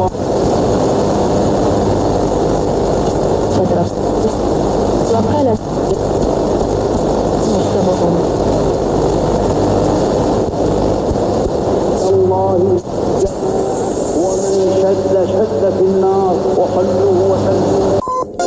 وقال مصطفى الله ومن شد في النار وصلوا وسلموا.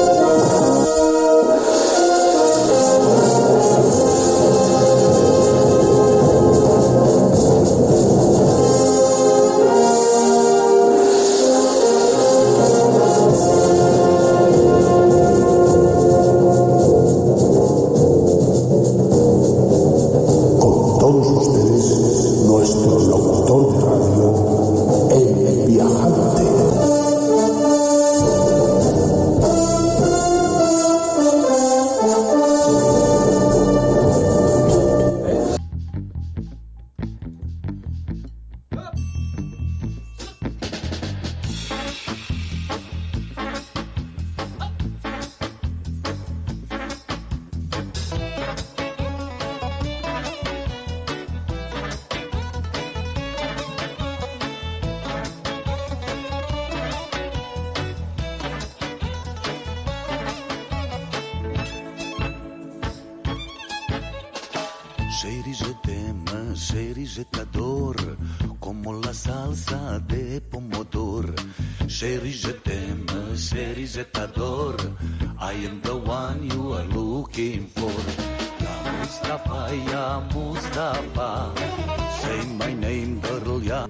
Chérie, je t'aime, chérie, je t'adore, como la salsa de pomodoro. Chérie, je t'aime, chérie, je t'adore, I am the one you are looking for. Ya Mustafa, ya Mustafa, say my name, girl, ya.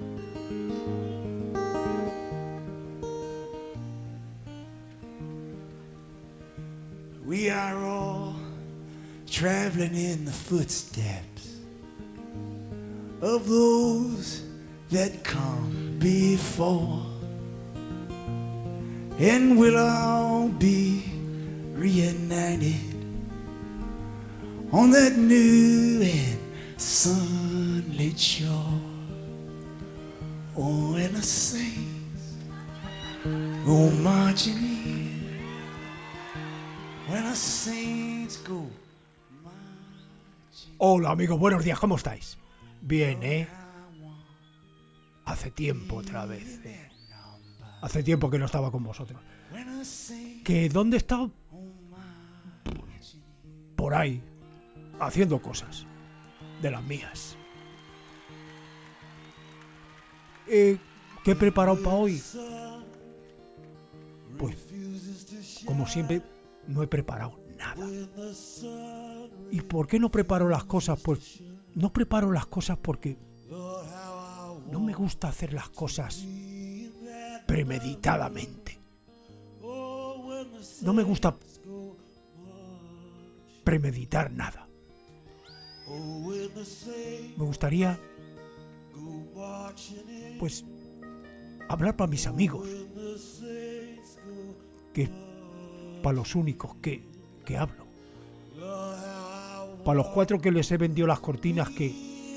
We are all traveling in the footsteps of those that come before, and we'll all be reunited on that new and sunlit shore. Oh, and the saints go marching in, when the saints go. Hola amigos, buenos días, ¿cómo estáis? Bien, ¿eh? Hace tiempo otra vez, Hace tiempo que no estaba con vosotros. ¿Que dónde he estado? Por ahí, haciendo cosas de las mías. ¿Qué he preparado para hoy? Pues, como siempre, no he preparado nada. ¿Y por qué no preparo las cosas? Pues no preparo las cosas porque no me gusta hacer las cosas premeditadamente. No me gusta premeditar nada. Me gustaría, pues, hablar para mis amigos, que para los únicos que hablo. Para los 4 que les he vendido las cortinas que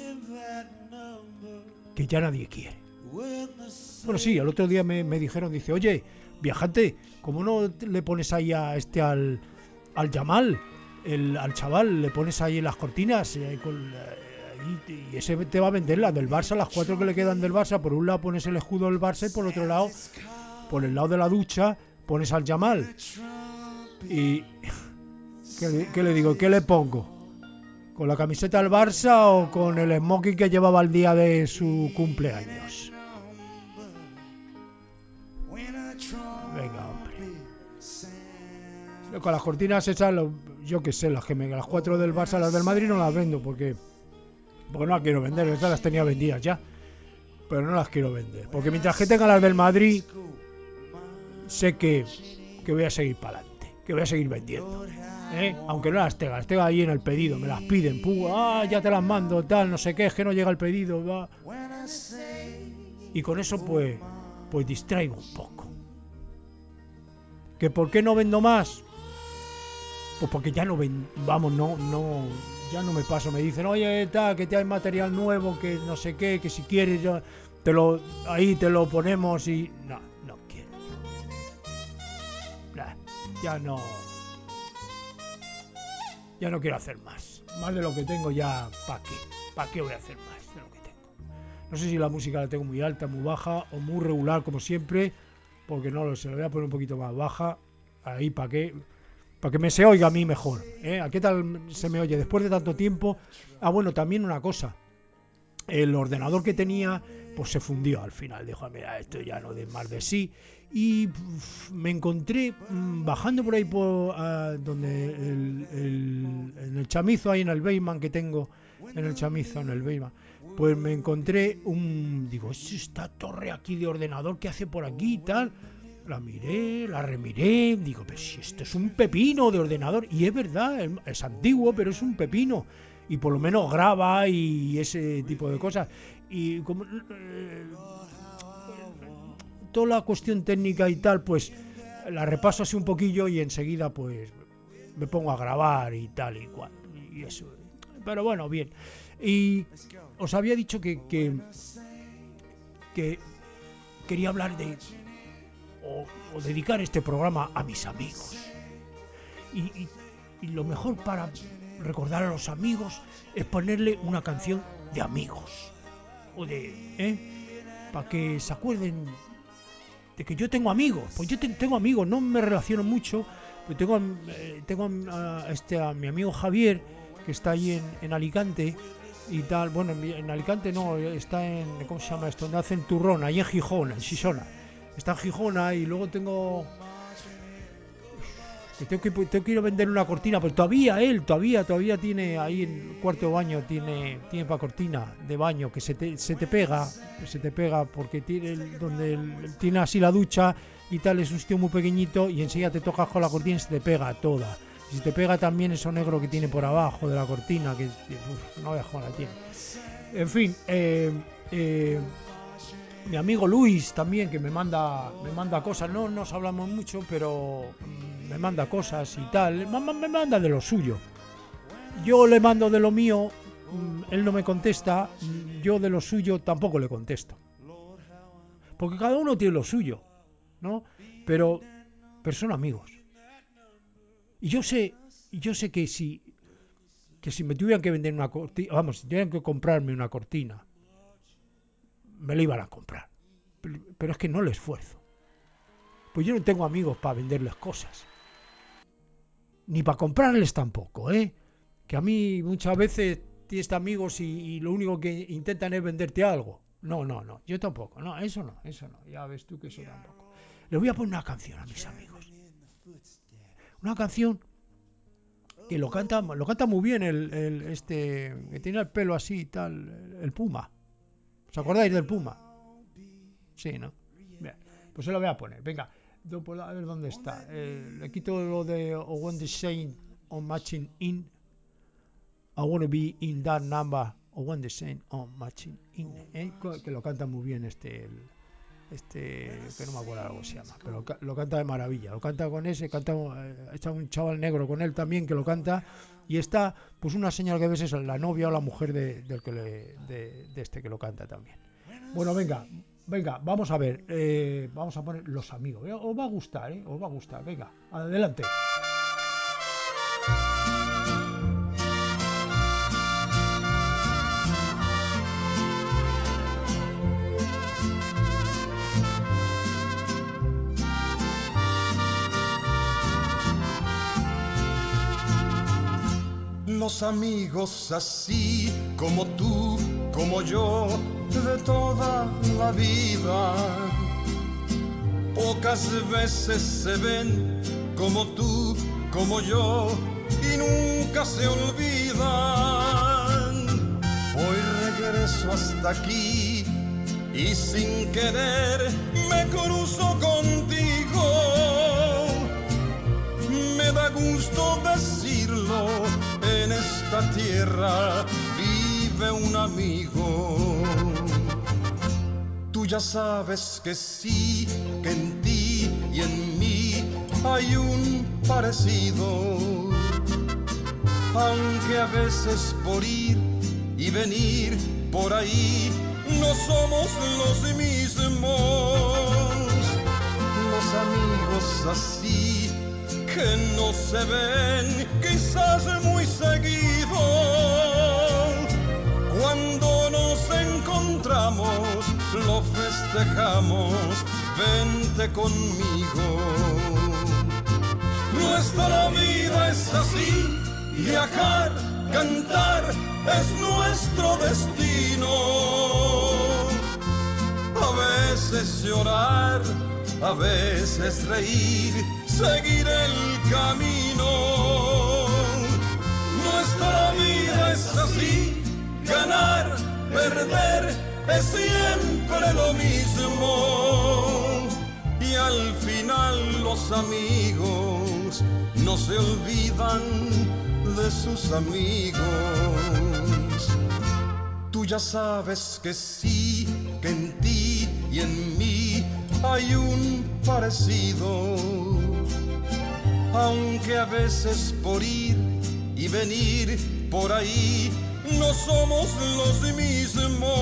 ya nadie quiere. Bueno, sí, el otro día me dijeron, dice, oye, viajante, ¿cómo no le pones ahí a al Yamal, al chaval, le pones ahí las cortinas y ese te va a vender las del Barça, las 4 que le quedan del Barça? Por un lado pones el escudo del Barça y por otro lado, por el lado de la ducha, pones al Yamal. Y ¿qué le digo? ¿Qué le pongo? ¿Con la camiseta del Barça o con el smoking que llevaba el día de su cumpleaños? Venga, hombre. Con las cortinas esas, yo qué sé, las 4 del Barça, las del Madrid no las vendo porque no las quiero vender, esas las tenía vendidas ya. Pero no las quiero vender, porque mientras que tenga las del Madrid, sé que voy a seguir para adelante, que voy a seguir vendiendo. Aunque no las tenga ahí en el pedido, me las piden, ya te las mando, tal, no sé qué, es que no llega el pedido, va. Y con eso pues distraigo un poco. ¿Que por qué no vendo más? Pues porque ya no ya no me paso, me dicen, oye, tal, que te hay material nuevo, que no sé qué, que si quieres yo te lo ponemos y no quiero. Ya no quiero hacer más de lo que tengo ya. ¿Para qué voy a hacer más de lo que tengo? No sé si la música la tengo muy alta, muy baja o muy regular como siempre, porque no lo sé, la voy a poner un poquito más baja, ahí para que me se oiga a mí mejor. ¿A qué tal se me oye después de tanto tiempo? Ah, bueno, también una cosa, el ordenador que tenía pues se fundió al final, dijo, mira, esto ya no de más de sí, y me encontré bajando por ahí por donde en el chamizo, ahí en el Bayman que tengo, en el chamizo, en el Bayman, pues me encontré digo, esta torre aquí de ordenador que hace por aquí y tal, la miré, la remiré, digo, pero si esto es un pepino de ordenador, y es verdad, es antiguo, pero es un pepino, y por lo menos graba y ese tipo de cosas, y como toda la cuestión técnica y tal, pues la repaso así un poquillo y enseguida pues me pongo a grabar y tal y cual, y eso, pero bueno, bien. Y os había dicho que quería hablar de o dedicar este programa a mis amigos. Y lo mejor para recordar a los amigos es ponerle una canción de amigos. O para que se acuerden de que yo tengo amigos. Pues yo tengo amigos, no me relaciono mucho, pero tengo a mi amigo Javier, que está ahí en Alicante y tal. Bueno, en Alicante no, está en, ¿cómo se llama esto? Donde hacen turrón, ahí en Gijón, en Sisona. Está en Gijona y luego tengo tengo que ir a vender una cortina, pero todavía tiene ahí en el cuarto de baño, tiene para cortina de baño que se te pega porque tiene así la ducha y tal, es un sitio muy pequeñito y enseguida te tocas con la cortina y se te pega toda. Y se te pega también eso negro que tiene por abajo de la cortina, que no veas cómo la tiene. En fin, mi amigo Luis también, que me manda cosas, no nos hablamos mucho, pero me manda cosas y tal, me manda de lo suyo, yo le mando de lo mío, él no me contesta, yo de lo suyo tampoco le contesto, porque cada uno tiene lo suyo, ¿no? Pero son amigos, y yo sé que si me tuvieran que vender una cortina, vamos, si tuvieran que comprarme una cortina, me la iban a comprar, pero es que no le esfuerzo. Pues yo no tengo amigos para venderles cosas. Ni para comprarles tampoco, ¿eh? Que a mí muchas veces tienes amigos y lo único que intentan es venderte algo. No, yo tampoco. No, eso no. Ya ves tú que eso tampoco. Les voy a poner una canción a mis amigos. Una canción que lo canta muy bien este que tiene el pelo así y tal, el Puma. ¿Os acordáis del Puma? Sí, ¿no? Bien, pues se lo voy a poner. Venga, a ver dónde está. Le quito lo de When the Saint on Matching In. I wanna be in that number. O When the Saint on Matching In. Que lo canta muy bien este, que no me acuerdo cómo se llama, pero lo canta de maravilla. Lo canta con está un chaval negro con él también que lo canta. Y está, pues una señora que ves es la novia o la mujer de este que lo canta también. Bueno, venga, vamos a ver, vamos a poner Los Amigos. Os va a gustar, os va a gustar. Venga, adelante. Los amigos así como tú, como yo, de toda la vida, pocas veces se ven como tú, como yo, y nunca se olvidan. Hoy regreso hasta aquí y sin querer me cruzo contigo. Me da gusto decirlo, en esta tierra vive un amigo. Tú ya sabes que sí, que en ti y en mí hay un parecido. Aunque a veces por ir y venir por ahí no somos los mismos. Los amigos así que no se ven quizás muy seguido, cuando nos encontramos festejamos, vente conmigo. Nuestra vida es así, viajar, cantar, es nuestro destino. A veces llorar, a veces reír, seguir el camino. Nuestra vida es así, ganar, perder, es siempre lo mismo. Y al final los amigos no se olvidan de sus amigos. Tú ya sabes que sí, que en ti y en mí hay un parecido, aunque a veces por ir y venir por ahí no somos los mismos.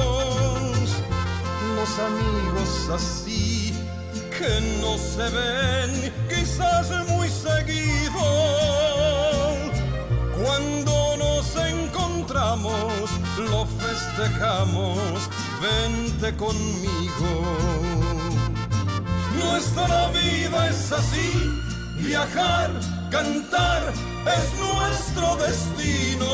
Los amigos así que no se ven quizás muy seguido, cuando nos encontramos lo festejamos, vente conmigo. Nuestra vida es así, viajar, cantar, es nuestro destino.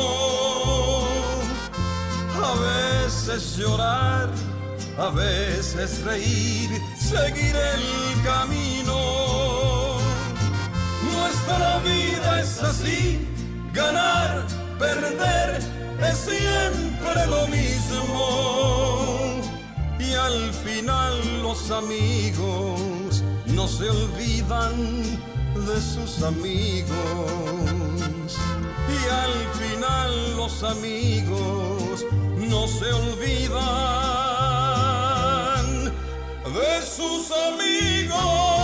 A veces llorar, a veces reír, seguir el camino. Nuestra vida es así, ganar, perder, es siempre lo mismo. Y al final los amigos no se olvidan de sus amigos. Y al final los amigos no se olvidan de sus amigos.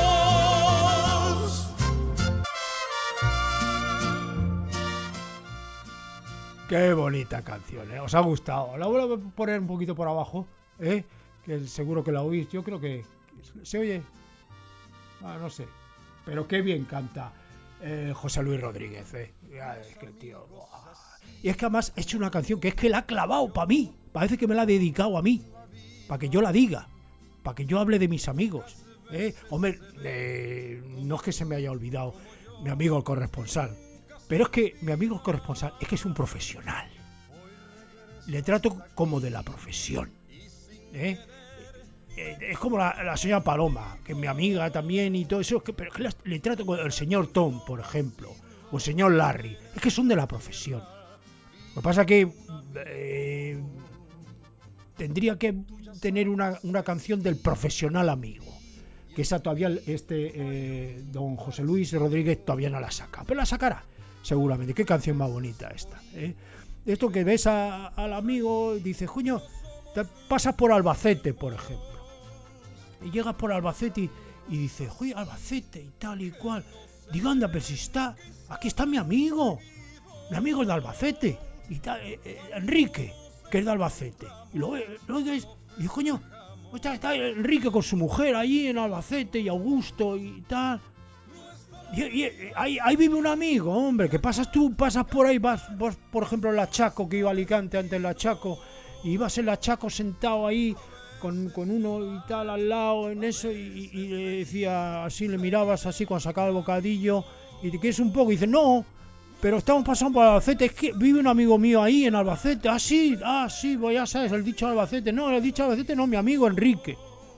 Qué bonita canción, ¿eh? ¿Os ha gustado? La vuelvo a poner un poquito por abajo, ¿eh? Que seguro que la oís. Yo creo que se oye. No sé. Pero qué bien canta José Luis Rodríguez, ¿eh? Es que el tío... ¡buah! Y es que además he hecho una canción que es que la ha clavado para mí. Parece que me la ha dedicado a mí. Para que yo la diga. Para que yo hable de mis amigos. Hombre, no es que se me haya olvidado mi amigo el corresponsal. Pero es que mi amigo el corresponsal es que es un profesional. Le trato como de la profesión. Es como la señora Paloma, que es mi amiga también y todo eso. Pero es que le trato como el señor Tom, por ejemplo. O el señor Larry. Es que son de la profesión. Lo que pasa es que tendría que tener una canción del profesional amigo. Que esa todavía don José Luis Rodríguez todavía no la saca. Pero la sacará, seguramente. Qué canción más bonita esta. Esto que ves al amigo y dices, coño, te pasas por Albacete, por ejemplo. Y llegas por Albacete y dices, oye, Albacete y tal y cual. Digo, anda, pero si está, aquí está mi amigo es de Albacete. Y tal, Enrique, que es de Albacete. Y luego ves, y digo, coño, está Enrique con su mujer allí en Albacete y Augusto y tal. Y ahí vive un amigo, hombre, que pasas por ahí, vas por ejemplo en la Chaco, que iba a Alicante antes en la Chaco, y ibas en la Chaco sentado ahí con uno y tal al lado en eso, y le decía así, le mirabas así cuando sacaba el bocadillo, y te quieres un poco, y dices, no, pero estamos pasando por Albacete, es que vive un amigo mío ahí en Albacete, sí, pues ya sabes, el dicho de Albacete, no, el dicho de Albacete no, mi amigo Enrique.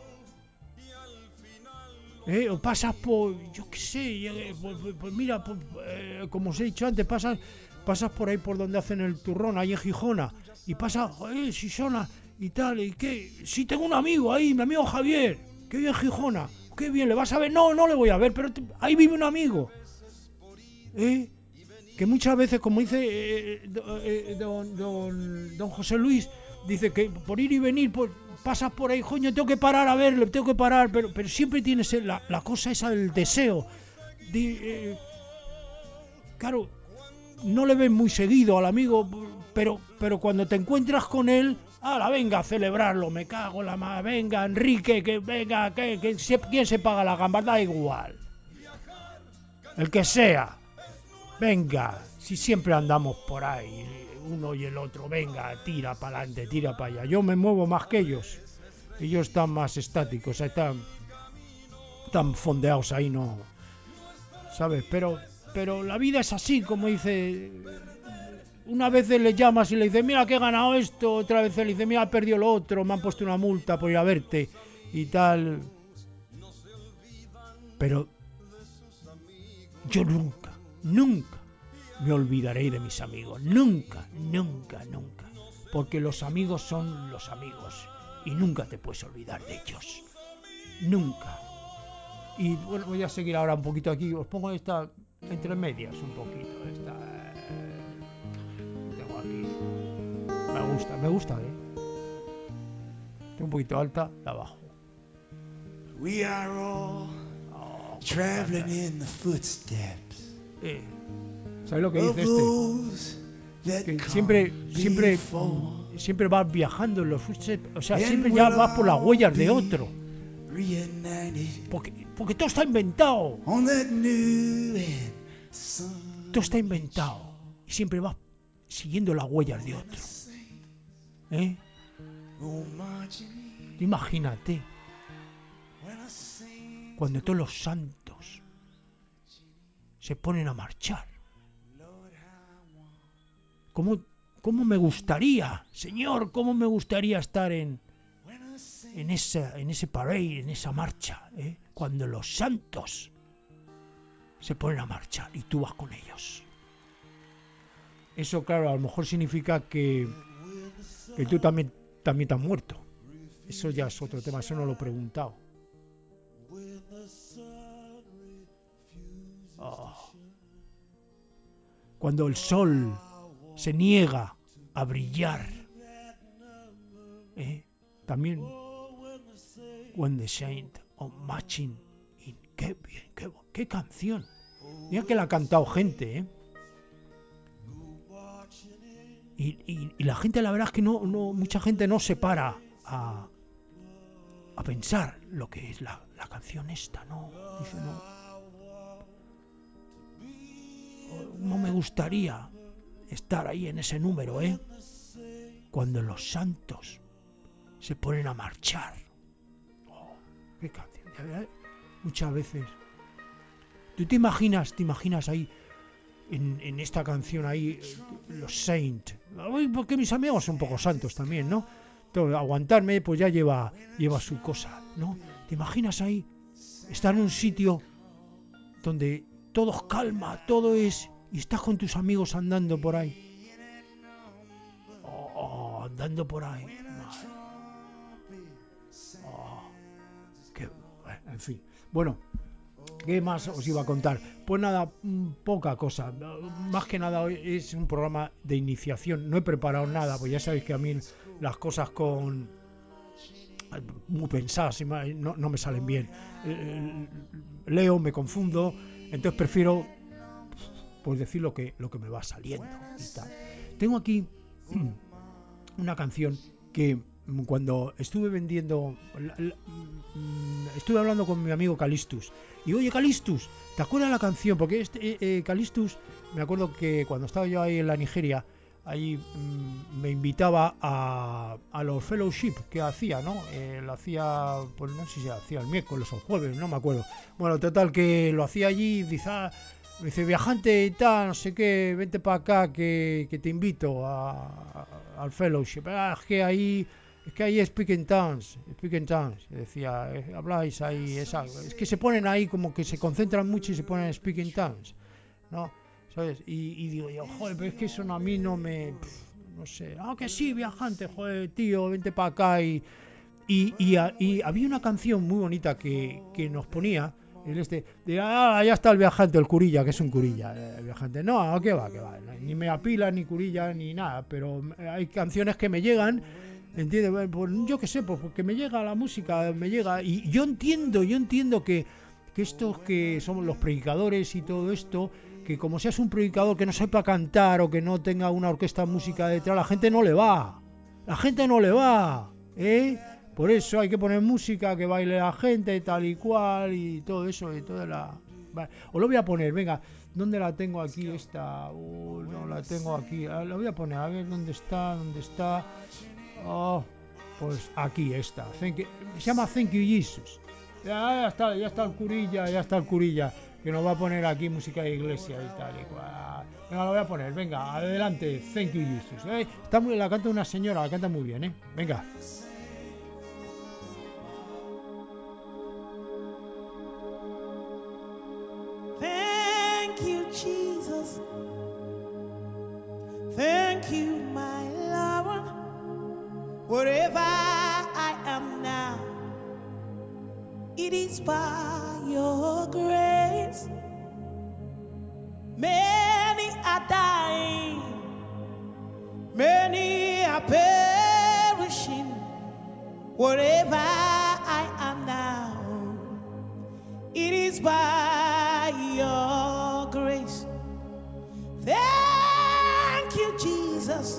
O pasas por, yo qué sé, pues mira, como os he dicho antes, pasas por ahí por donde hacen el turrón, ahí en Gijona, y pasas, Sisona y tal, y qué, sí tengo un amigo ahí, mi amigo Javier, que vive en Gijona, qué bien, ¿le vas a ver? No le voy a ver, pero ahí vive un amigo, que muchas veces, como dice don José Luis, dice que por ir y venir, pues pasas por ahí, coño, tengo que parar a verle, pero siempre tienes la cosa esa del deseo. Claro, no le ves muy seguido al amigo, pero cuando te encuentras con él, venga a celebrarlo, me cago en la madre, venga Enrique, que venga, ¿quién se paga la gamba? Da igual, el que sea, venga, si siempre andamos por ahí, uno y el otro, venga, tira para adelante, tira para allá, yo me muevo más que ellos. Ellos están más estáticos, están fondeados ahí, no, ¿sabes? Pero la vida es así, como dice. Una vez le llamas y le dices, mira que he ganado esto, otra vez le dice, mira, he perdido lo otro, me han puesto una multa por ir a verte y tal. Pero yo nunca me olvidaré de mis amigos, nunca. Porque los amigos son los amigos y nunca te puedes olvidar de ellos, nunca. Y bueno, voy a seguir ahora un poquito aquí, os pongo esta entre medias un poquito, esta tengo aquí, me gusta, Estoy un poquito alta, la bajo. We are all traveling in the footsteps ¿Sabes lo que dice este? Que siempre vas viajando en los footsteps, o sea, siempre ya vas por las huellas de otro. Porque todo está inventado. Todo está inventado. Y siempre vas siguiendo las huellas de otro. Imagínate cuando todos los santos se ponen a marchar. ¿Cómo me gustaría, Señor, cómo me gustaría estar en ese parade, en esa marcha, cuando los santos se ponen a marchar y tú vas con ellos? Eso, claro, a lo mejor significa que tú también te has muerto. Eso ya es otro tema, eso no lo he preguntado. Cuando el sol se niega a brillar, también When the Saint of Matching in. Qué bien, qué canción. Mira que la ha cantado gente, y la gente, la verdad es que no mucha gente no se para a pensar lo que es la canción esta, no, dice no me gustaría estar ahí en ese número, cuando los santos se ponen a marchar. Qué canción, muchas veces tú te imaginas ahí en esta canción ahí, los Saint, porque mis amigos son un poco santos también, ¿no? Todo, aguantarme pues ya lleva su cosa, ¿no? Te imaginas ahí estar en un sitio donde todo es calma, todo es, y estás con tus amigos andando por ahí, andando por ahí, en fin, bueno, ¿qué más os iba a contar? Pues nada, poca cosa. Más que nada hoy es un programa de iniciación. No he preparado nada, pues ya sabéis que a mí las cosas muy pensadas no me salen bien. Leo, me confundo, entonces prefiero pues decir lo que me va saliendo y tal. Tengo aquí una canción que cuando estuve vendiendo, estuve hablando con mi amigo Calistus y oye Calistus, ¿te acuerdas la canción? Porque Calistus, me acuerdo que cuando estaba yo ahí en la Nigeria, ahí me invitaba a los fellowship que hacía, ¿no? Lo hacía, pues no sé si se hacía el miércoles o el jueves, no me acuerdo. Bueno, total que lo hacía allí, me dice, viajante y tal, no sé qué, vente para acá que te invito al fellowship. Es que ahí speak in tongues, decía, habláis ahí, es que se ponen ahí como que se concentran mucho y se ponen speak in tongues, ¿no? ¿Sabes? Y digo yo, joder, pero es que eso a mí no sé, que sí, viajante, joder, tío, vente para acá y había una canción muy bonita que nos ponía ya está el viajante, el curilla, que es un curilla, el viajante, no, que va, ni me apila, ni curilla, ni nada, pero hay canciones que me llegan, ¿entiendes? Pues yo qué sé, pues porque me llega la música, me llega, y yo entiendo que estos que somos los predicadores y todo esto, que como seas un predicador que no sepa cantar o que no tenga una orquesta de música detrás, la gente no le va, por eso hay que poner música, que baile la gente, tal y cual, y todo eso, y toda la... Vale. Os lo voy a poner, venga, ¿dónde la tengo aquí esta? No la tengo aquí, la voy a poner, a ver, ¿dónde está? Pues aquí está. Se llama Thank You Jesus. Ya está el curilla, ya está el curilla. Que nos va a poner aquí música de iglesia y tal y cual. Venga, lo voy a poner. Venga, adelante. Thank You Jesus. Está muy, la canta una señora, la canta muy bien, ¿eh? Venga. Thank you, Jesus. Thank you, my Lord. Wherever I am now, it is by your grace. Many are dying, many are perishing. Wherever I am now, it is by your grace. Thank you, Jesus.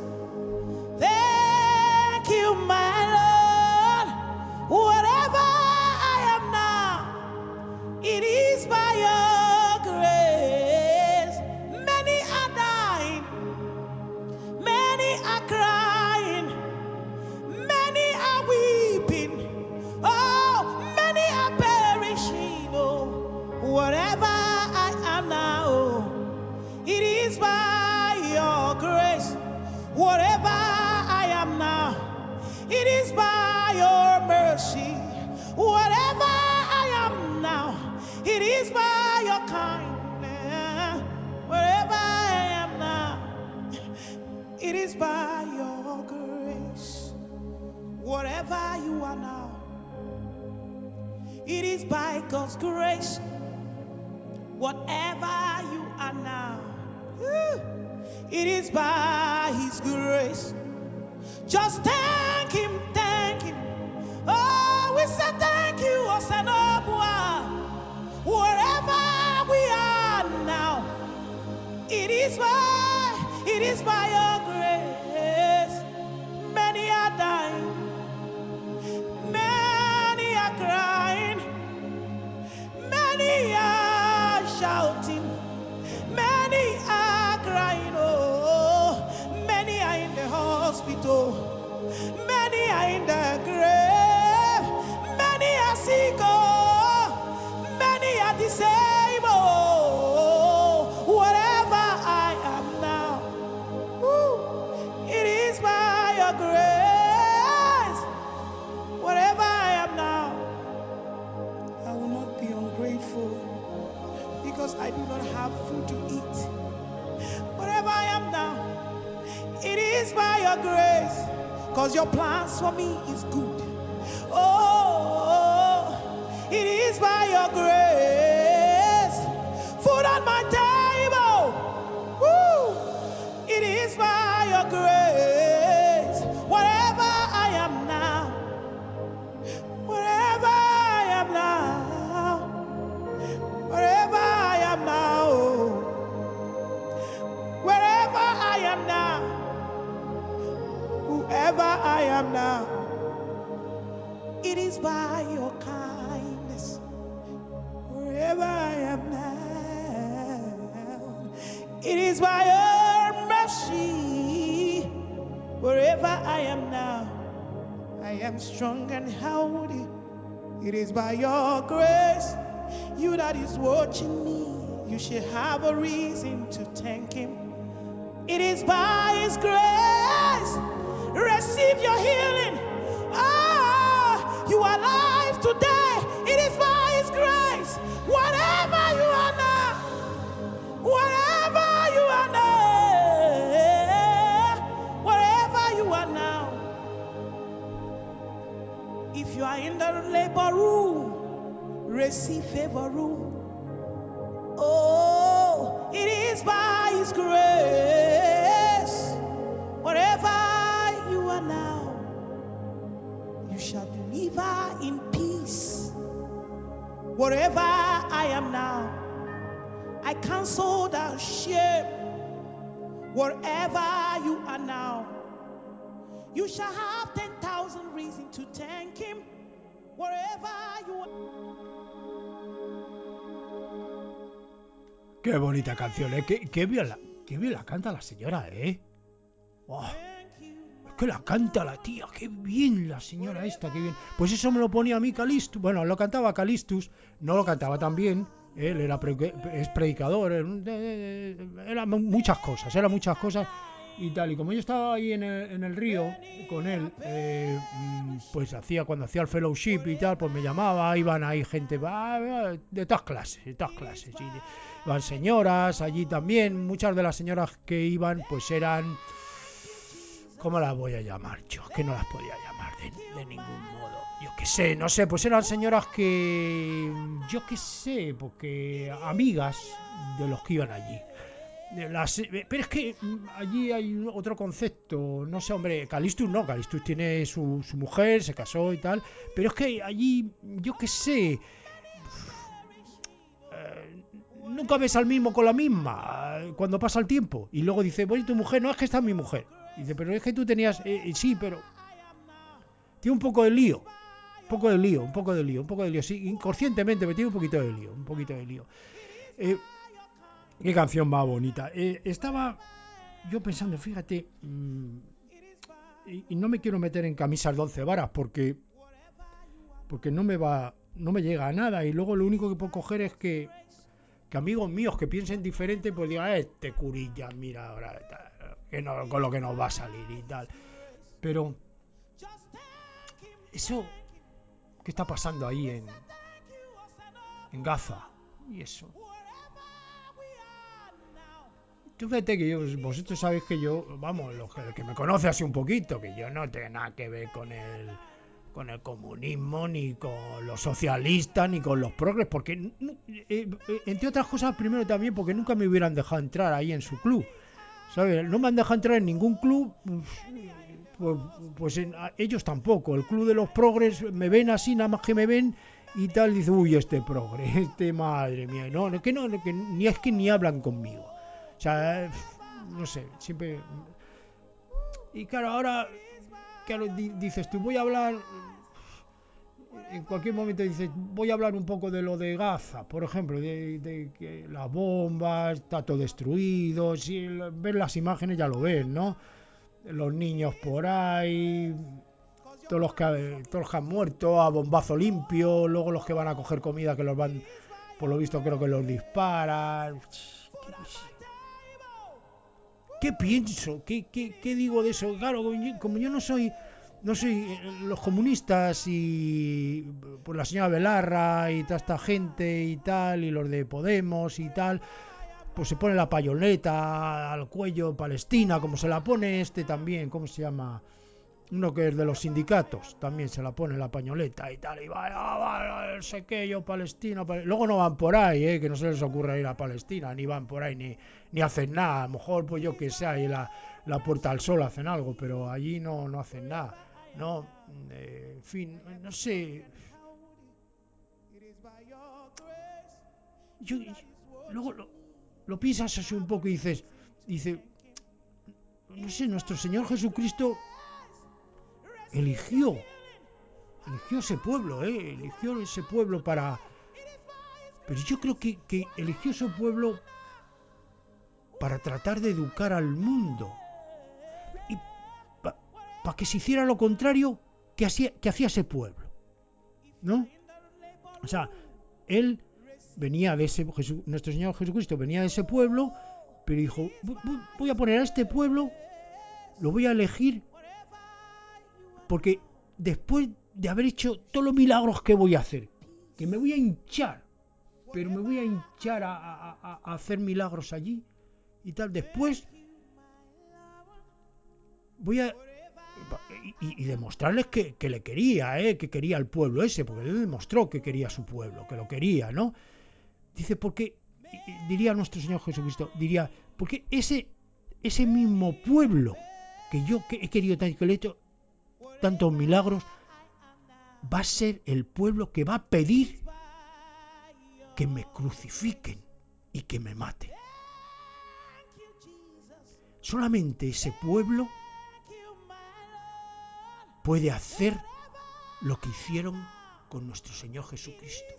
Thank you, my Lord. Whatever I am now, it is by your grace. Many are dying, many are crying, many are weeping. Oh, many are perishing. Oh, whatever I am now, oh, it is by your grace. Whatever I am now, it is by your mercy. Whatever I am now, it is by your kindness. Wherever I am now, it is by your grace. Whatever you are now, it is by God's grace. Whatever you are now, it is by His grace. Just thank Him, thank Him. Oh, we say thank you, Osanobua. Wherever we are now, it is by your grace. Many are dying, many are crying, many are shouting, many are crying. Oh, many are in the hospital. Many are in the grave, many are sick, oh, many are disabled. Whatever I am now, it is by your grace. Whatever I am now, I will not be ungrateful because I do not have food to eat. Whatever I am now, it is by your grace. Because your plans for me is good. Oh, it is by your grace. Food on my table. Woo, it is by your grace. Wherever I am now, wherever I am now, wherever I am now, wherever I am now, whoever I am now, it is by your kindness. Wherever I am now, it is by your mercy. Wherever I am now, I am strong and healthy. It is by your grace. You that is watching me, you should have a reason to thank Him. It is by His grace. Receive your healing. Ah, you are alive today. It is by His grace. Whatever you are now, wherever you are now, wherever you are now. If you are in the labor room, receive favor room. Oh, it is by His grace. Wherever you are now, you shall deliver in peace. Wherever I am now, I cancel that shame. Wherever you are now, you shall have 10,000 reasons to thank Him. Wherever you are. Qué bonita canción, ¿eh? Qué bien la canta la señora, ¿eh? Oh, que la canta la tía, qué bien la señora esta, qué bien. Pues eso me lo ponía a mí Calistus, bueno, lo cantaba Calistus, no lo cantaba tan bien, él era es predicador, era muchas cosas y tal. Y como yo estaba ahí en el río con él, pues cuando hacía el fellowship y tal, pues me llamaba, iban ahí gente de todas clases, y iban señoras allí también. Muchas de las señoras que iban pues eran, ¿cómo las voy a llamar yo? Que no las podía llamar de ningún modo. Yo qué sé, no sé, pues eran señoras que, yo qué sé, porque amigas de los que iban allí. Pero es que allí hay otro concepto, no sé, hombre, Calistus tiene su mujer, se casó y tal, pero es que allí, yo qué sé, nunca ves al mismo con la misma cuando pasa el tiempo, y luego dice, bueno, ¿y tu mujer? No, es que está mi mujer. Y dice, pero es que tú tenías, sí, pero tiene un poco de lío, sí, inconscientemente me tiene un poquito de lío. Qué canción más bonita. Estaba yo pensando, fíjate, y no me quiero meter en camisas de 11 varas porque no me llega a nada, y luego lo único que puedo coger es que amigos míos que piensen diferente pues digan, este curilla, mira ahora que no, con lo que nos va a salir y tal. Pero eso que está pasando ahí en Gaza y eso, tú fíjate que vosotros sabéis que yo, vamos, el que me conoce así un poquito, que yo no tengo nada que ver con el comunismo, ni con los socialistas, ni con los progres, porque, entre otras cosas, primero también porque nunca me hubieran dejado entrar ahí en su club, ¿sabes? No me han dejado entrar en ningún club, pues ellos tampoco. El club de los progres me ven así, nada más que me ven y tal, dice, uy, este progre, madre mía, que ni hablan conmigo. O sea, no sé, siempre. Y claro, ahora, dices tú, voy a hablar. En cualquier momento dices, voy a hablar un poco de lo de Gaza, por ejemplo, de que las bombas, está todo destruido. Si ves las imágenes ya lo ves, ¿no? Los niños por ahí, todos los que han muerto a bombazo limpio, luego los que van a coger comida que los van, por lo visto creo que los disparan. ¿Qué pienso? ¿Qué digo de eso? Claro, como yo no soy los comunistas y pues la señora Belarra y toda esta gente y tal, y los de Podemos y tal, pues se pone la pañoleta al cuello Palestina, como se la pone también, ¿cómo se llama? Uno que es de los sindicatos, también se la pone la pañoleta y tal, y va, no sé qué, yo Palestina. Luego no van por ahí, que no se les ocurra ir a Palestina, ni van por ahí, ni hacen nada. A lo mejor, pues yo que sé, ahí la Puerta al Sol hacen algo, pero allí no hacen nada, ¿no? En fin, no sé. Luego lo piensas así un poco y dice, no sé, nuestro Señor Jesucristo eligió ese pueblo, eligió ese pueblo para. Pero yo creo que eligió ese pueblo para tratar de educar al mundo y para que se hiciera lo contrario que hacía ese pueblo, ¿no? O sea, él venía de nuestro Señor Jesucristo venía de ese pueblo, pero dijo, voy a poner a este pueblo, lo voy a elegir porque después de haber hecho todos los milagros que voy a hacer, que me voy a hinchar, pero me voy a hinchar a hacer milagros allí y tal, después voy a y demostrarles que le quería, que quería al pueblo ese, porque él demostró que quería a su pueblo, que lo quería, ¿no? Dice, porque diría nuestro Señor Jesucristo, diría, porque ese mismo pueblo que yo he querido tanto, que le he hecho tantos milagros, va a ser el pueblo que va a pedir que me crucifiquen y que me maten. Solamente ese pueblo puede hacer lo que hicieron con nuestro Señor Jesucristo.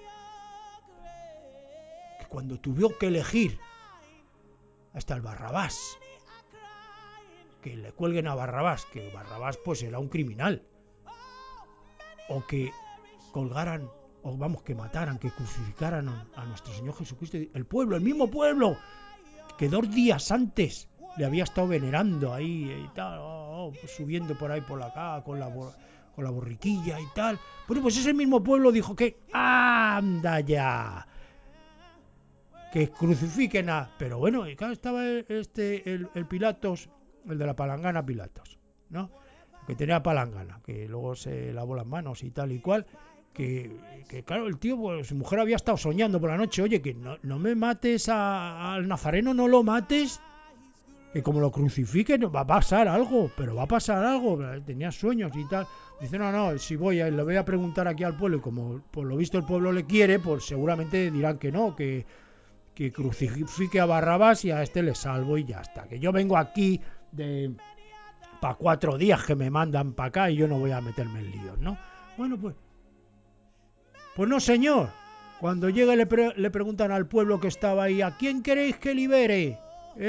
Que cuando tuvo que elegir hasta el Barrabás, que le cuelguen a Barrabás, que Barrabás pues era un criminal, o que colgaran, o vamos, que mataran, que crucificaran a nuestro Señor Jesucristo. El pueblo, el mismo pueblo, que 2 días antes le había estado venerando ahí y tal, pues subiendo por ahí por la calle con la borriquilla y tal. Bueno, pues ese mismo pueblo dijo que anda ya, que crucifiquen a... Pero bueno, y claro, estaba el Pilatos, el de la palangana Pilatos, ¿no? Que tenía palangana, que luego se lavó las manos y tal y cual, que claro, el tío, pues su mujer había estado soñando por la noche, oye, que no me mates al Nazareno, no lo mates, que como lo crucifiquen va a pasar algo, pero va a pasar algo, tenía sueños y tal. Dice, no, si le voy a preguntar aquí al pueblo, y como por lo visto el pueblo le quiere, pues seguramente dirán que no, que crucifique a Barrabás y a este le salvo y ya está. Que yo vengo aquí para 4 días que me mandan para acá y yo no voy a meterme en líos, ¿no? Bueno, pues no, señor. Cuando llega le preguntan al pueblo que estaba ahí, ¿a quién queréis que libere?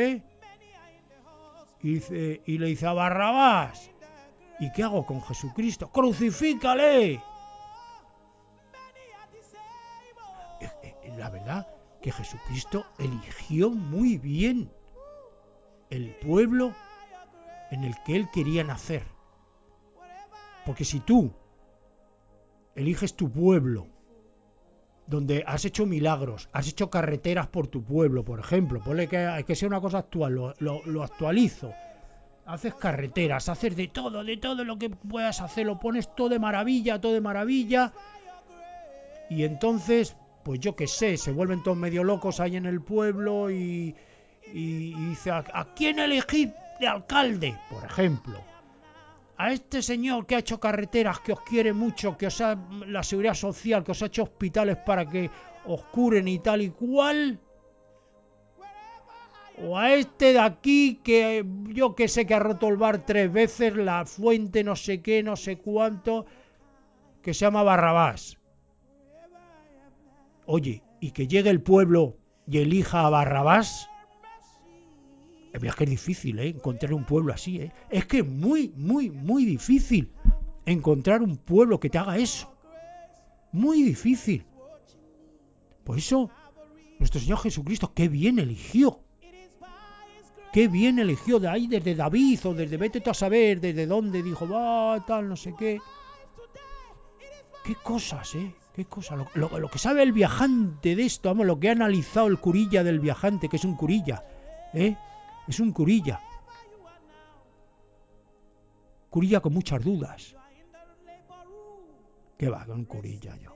Y le dice a Barrabás. ¿Y qué hago con Jesucristo? ¡Crucifícale! La verdad que Jesucristo eligió muy bien el pueblo en el que él quería nacer. Porque si tú eliges tu pueblo, donde has hecho milagros, has hecho carreteras por tu pueblo, por ejemplo, ponle que sea una cosa actual, lo actualizo, haces carreteras, haces de todo lo que puedas hacer, lo pones todo de maravilla, y entonces, pues yo qué sé, se vuelven todos medio locos ahí en el pueblo y dice, ¿a quién elegid de alcalde? Por ejemplo, a este señor que ha hecho carreteras, que os quiere mucho, que os ha la seguridad social, que os ha hecho hospitales para que os curen y tal y cual, o a este de aquí que yo que sé que ha roto el bar 3 veces, la fuente no sé qué, no sé cuánto, que se llama Barrabás. Oye, y que llegue el pueblo y elija a Barrabás. Es que es difícil, encontrar un pueblo así, Es que es muy, muy, muy difícil encontrar un pueblo que te haga eso. Muy difícil. Por eso, nuestro Señor Jesucristo, qué bien eligió. Qué bien eligió de ahí, desde David, o desde vete tú a saber, desde dónde dijo, tal, no sé qué. Qué cosas, qué cosas. Lo que sabe el viajante de esto, vamos, lo que ha analizado el curilla del viajante, que es un curilla, es un curilla. Curilla con muchas dudas. ¿Qué va con un curilla yo?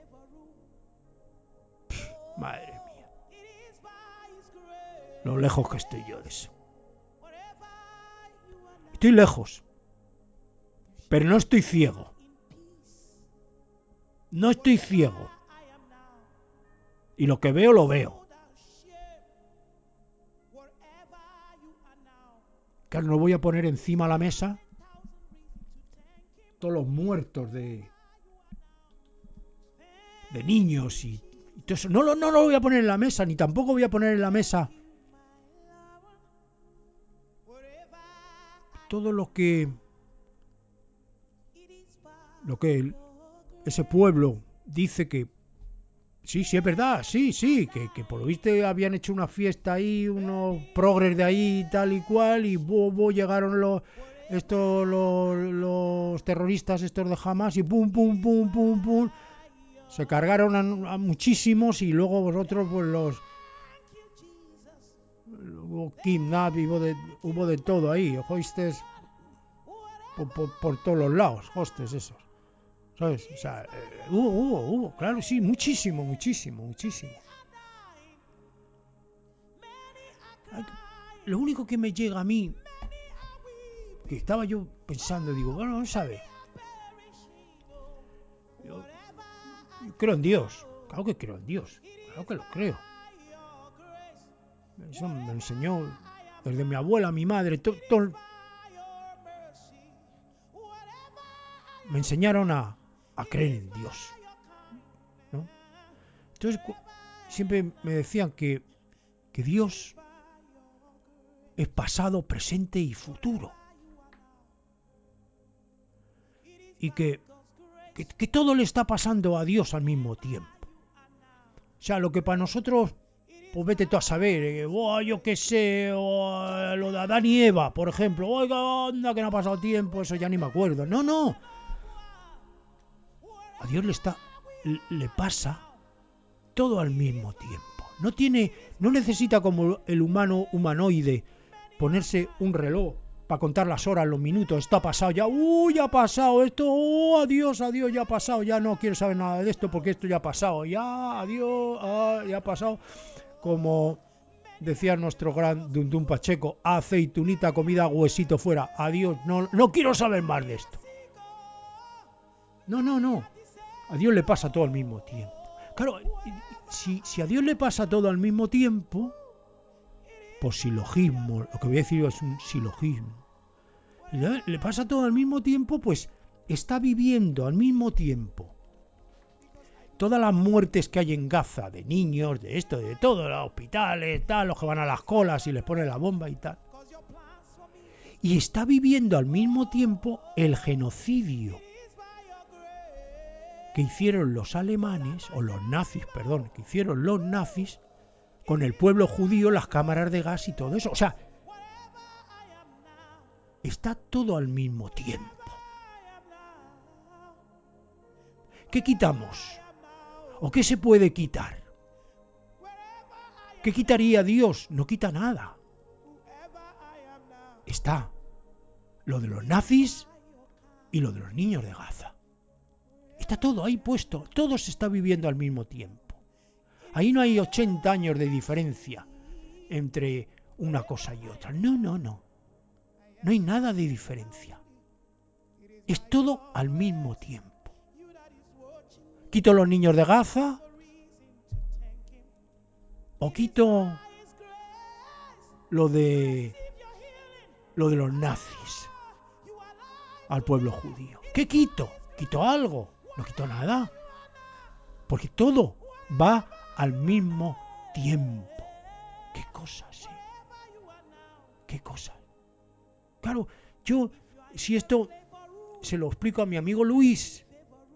Madre mía. Lo lejos que estoy yo de eso. Estoy lejos. Pero no estoy ciego. No estoy ciego. Y lo que veo, lo veo. Claro, no voy a poner encima de la mesa todos los muertos de niños y todo eso. No lo voy a poner en la mesa, ni tampoco voy a poner en la mesa todo lo que ese pueblo dice que sí, es verdad, sí, que por lo visto habían hecho una fiesta ahí, unos progres de ahí y tal y cual, y llegaron los terroristas estos de Hamas y pum, se cargaron a muchísimos, y luego vosotros pues hubo kidnap, hubo de todo ahí, hostes por todos los lados, hostes esos, ¿sabes? O sea, hubo, claro, sí, muchísimo. Lo único que me llega a mí, que estaba yo pensando, digo, bueno, vamos a ver. Yo creo en Dios, claro que creo en Dios, claro que lo creo. Eso me enseñó desde mi abuela, mi madre, me enseñaron a creer en Dios, ¿no? Entonces siempre me decían que Dios es pasado, presente y futuro. y que todo le está pasando a Dios al mismo tiempo. O sea, lo que para nosotros, pues vete tú a saber, yo qué sé, lo de Adán y Eva, por ejemplo, oiga, anda que no ha pasado tiempo, eso ya ni me acuerdo. No. A Dios le pasa todo al mismo tiempo. No necesita como el humanoide ponerse un reloj para contar las horas, los minutos. Esto ha pasado ya, ya ha pasado esto, adiós, ya ha pasado, ya no quiero saber nada de esto porque esto ya ha pasado, ya, adiós, ya ha pasado. Como decía nuestro gran Dundún Pacheco, aceitunita, comida, huesito fuera, adiós, no quiero saber más de esto. No. A Dios le pasa todo al mismo tiempo. Claro, si a Dios le pasa todo al mismo tiempo, por silogismo, lo que voy a decir es un silogismo, le pasa todo al mismo tiempo, pues está viviendo al mismo tiempo todas las muertes que hay en Gaza, de niños, de esto, de todo, los hospitales, tal, los que van a las colas y les ponen la bomba y tal. Y está viviendo al mismo tiempo el genocidio que hicieron los alemanes, o los nazis, perdón, que hicieron los nazis con el pueblo judío, las cámaras de gas y todo eso. O sea, está todo al mismo tiempo. ¿Qué quitamos? ¿O qué se puede quitar? ¿Qué quitaría Dios? No quita nada. Está lo de los nazis y lo de los niños de Gaza. Está todo ahí puesto, todo se está viviendo al mismo tiempo. Ahí no hay 80 años de diferencia entre una cosa y otra. No. No hay nada de diferencia. Es todo al mismo tiempo. ¿Quito los niños de Gaza? ¿O quito lo de los nazis al pueblo judío? ¿Qué quito? ¿Quito algo? No quito nada. Porque todo va al mismo tiempo. ¿Qué cosas, ¿Qué cosas? Claro, si esto se lo explico a mi amigo Luis,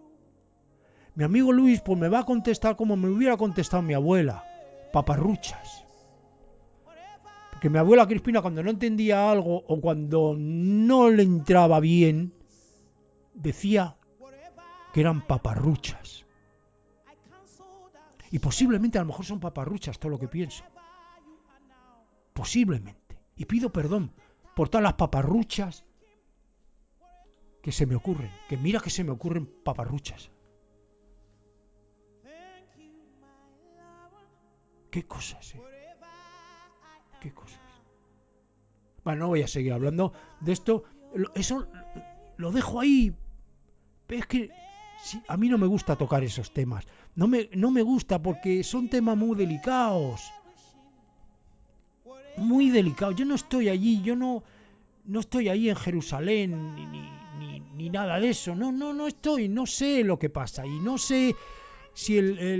pues me va a contestar como me hubiera contestado mi abuela, paparruchas. Porque mi abuela Crispina, cuando no entendía algo o cuando no le entraba bien, decía que eran paparruchas. Y posiblemente a lo mejor son paparruchas todo lo que pienso. Posiblemente. Y pido perdón por todas las paparruchas que se me ocurren. Que mira que se me ocurren paparruchas. ¿Qué cosas, ¿Qué cosas? Bueno, no voy a seguir hablando de esto. Eso lo dejo ahí. Pero es que a mí no me gusta tocar esos temas. No me gusta porque son temas muy delicados. Muy delicados. Yo no estoy allí, no estoy ahí en Jerusalén ni nada de eso. No estoy, no sé lo que pasa. Y no sé si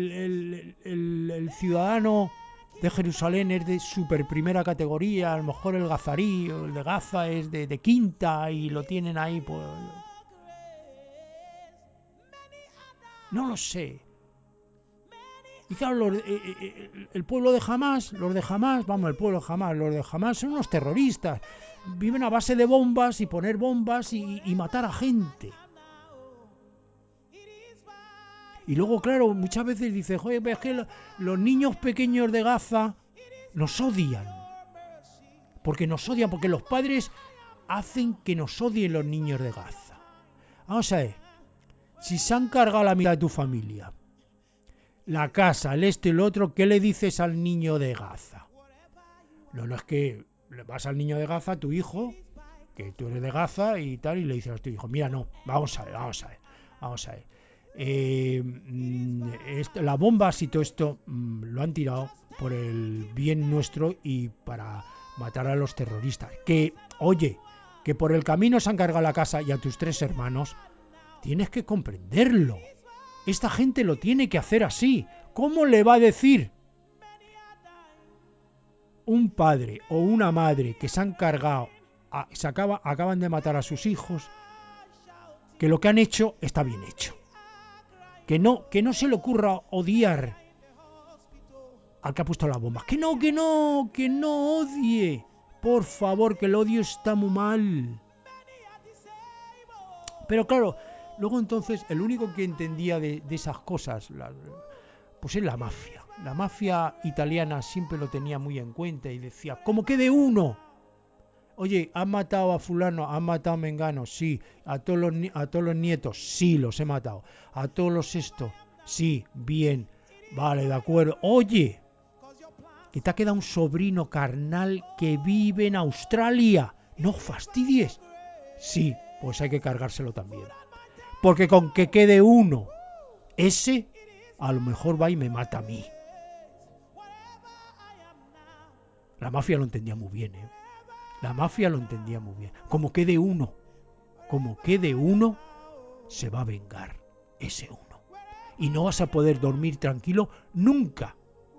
el ciudadano de Jerusalén es de super primera categoría, a lo mejor el gazarí o el de Gaza es de quinta y lo tienen ahí, pues no lo sé. Y claro, el pueblo de Hamás, los de Hamás son unos terroristas, viven a base de bombas y poner bombas y matar a gente. Y luego, claro, muchas veces dices, oye, pero es que los niños pequeños de Gaza nos odian. Porque los padres hacen que nos odien los niños de Gaza. Vamos a ver, si se han cargado la mitad de tu familia, la casa, el esto y lo otro, ¿qué le dices al niño de Gaza? No es que le vas al niño de Gaza, a tu hijo, que tú eres de Gaza y tal, y le dices a tu hijo, mira, no, vamos a ver. Las bombas y todo esto lo han tirado por el bien nuestro y para matar a los terroristas. Que, oye, que por el camino se han cargado la casa y a tus 3 hermanos, tienes que comprenderlo. Esta gente lo tiene que hacer así. ¿Cómo le va a decir un padre o una madre que se han cargado, acaban de matar a sus hijos, que lo que han hecho está bien hecho. Que no se le ocurra odiar al que ha puesto las bombas. Que no odie. Por favor, que el odio está muy mal. Pero claro, luego entonces el único que entendía de esas cosas, pues es la mafia. La mafia italiana siempre lo tenía muy en cuenta y decía, ¿cómo que de uno? Oye, ¿han matado a fulano? ¿Han matado a Mengano? Sí. ¿A todos los nietos? Sí, los he matado. ¿A todos los estos? Sí, bien. Vale, de acuerdo. Oye, que te ha quedado un sobrino carnal que vive en Australia. No fastidies. Sí, pues hay que cargárselo también. Porque con que quede uno, ese a lo mejor va y me mata a mí. La mafia lo entendía muy bien, ¿eh? La mafia lo entendía muy bien. Como quede uno, se va a vengar ese uno. Y no vas a poder dormir tranquilo nunca.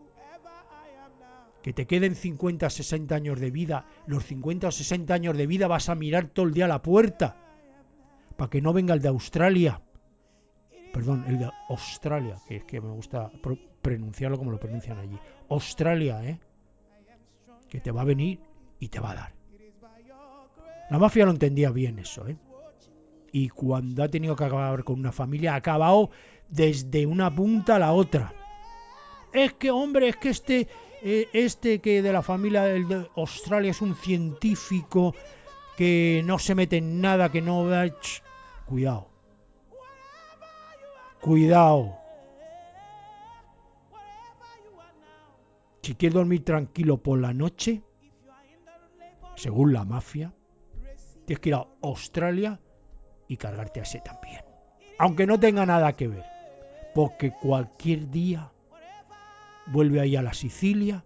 Que te queden 50, 60 años de vida. Los 50 o 60 años de vida vas a mirar todo el día a la puerta. Para que no venga el de Australia. Perdón, el de Australia, que es que me gusta pronunciarlo como lo pronuncian allí. Australia, ¿eh? Que te va a venir y te va a dar. La mafia lo entendía bien eso, ¿eh? Y cuando ha tenido que acabar con una familia, ha acabado desde una punta a la otra. Es que, hombre, es que este que de la familia del de Australia es un científico que no se mete en nada, que no va... Cuidado. Cuidado. Si quieres dormir tranquilo por la noche, según la mafia, tienes que ir a Australia y cargarte a ese también. Aunque no tenga nada que ver. Porque cualquier día vuelve ahí a la Sicilia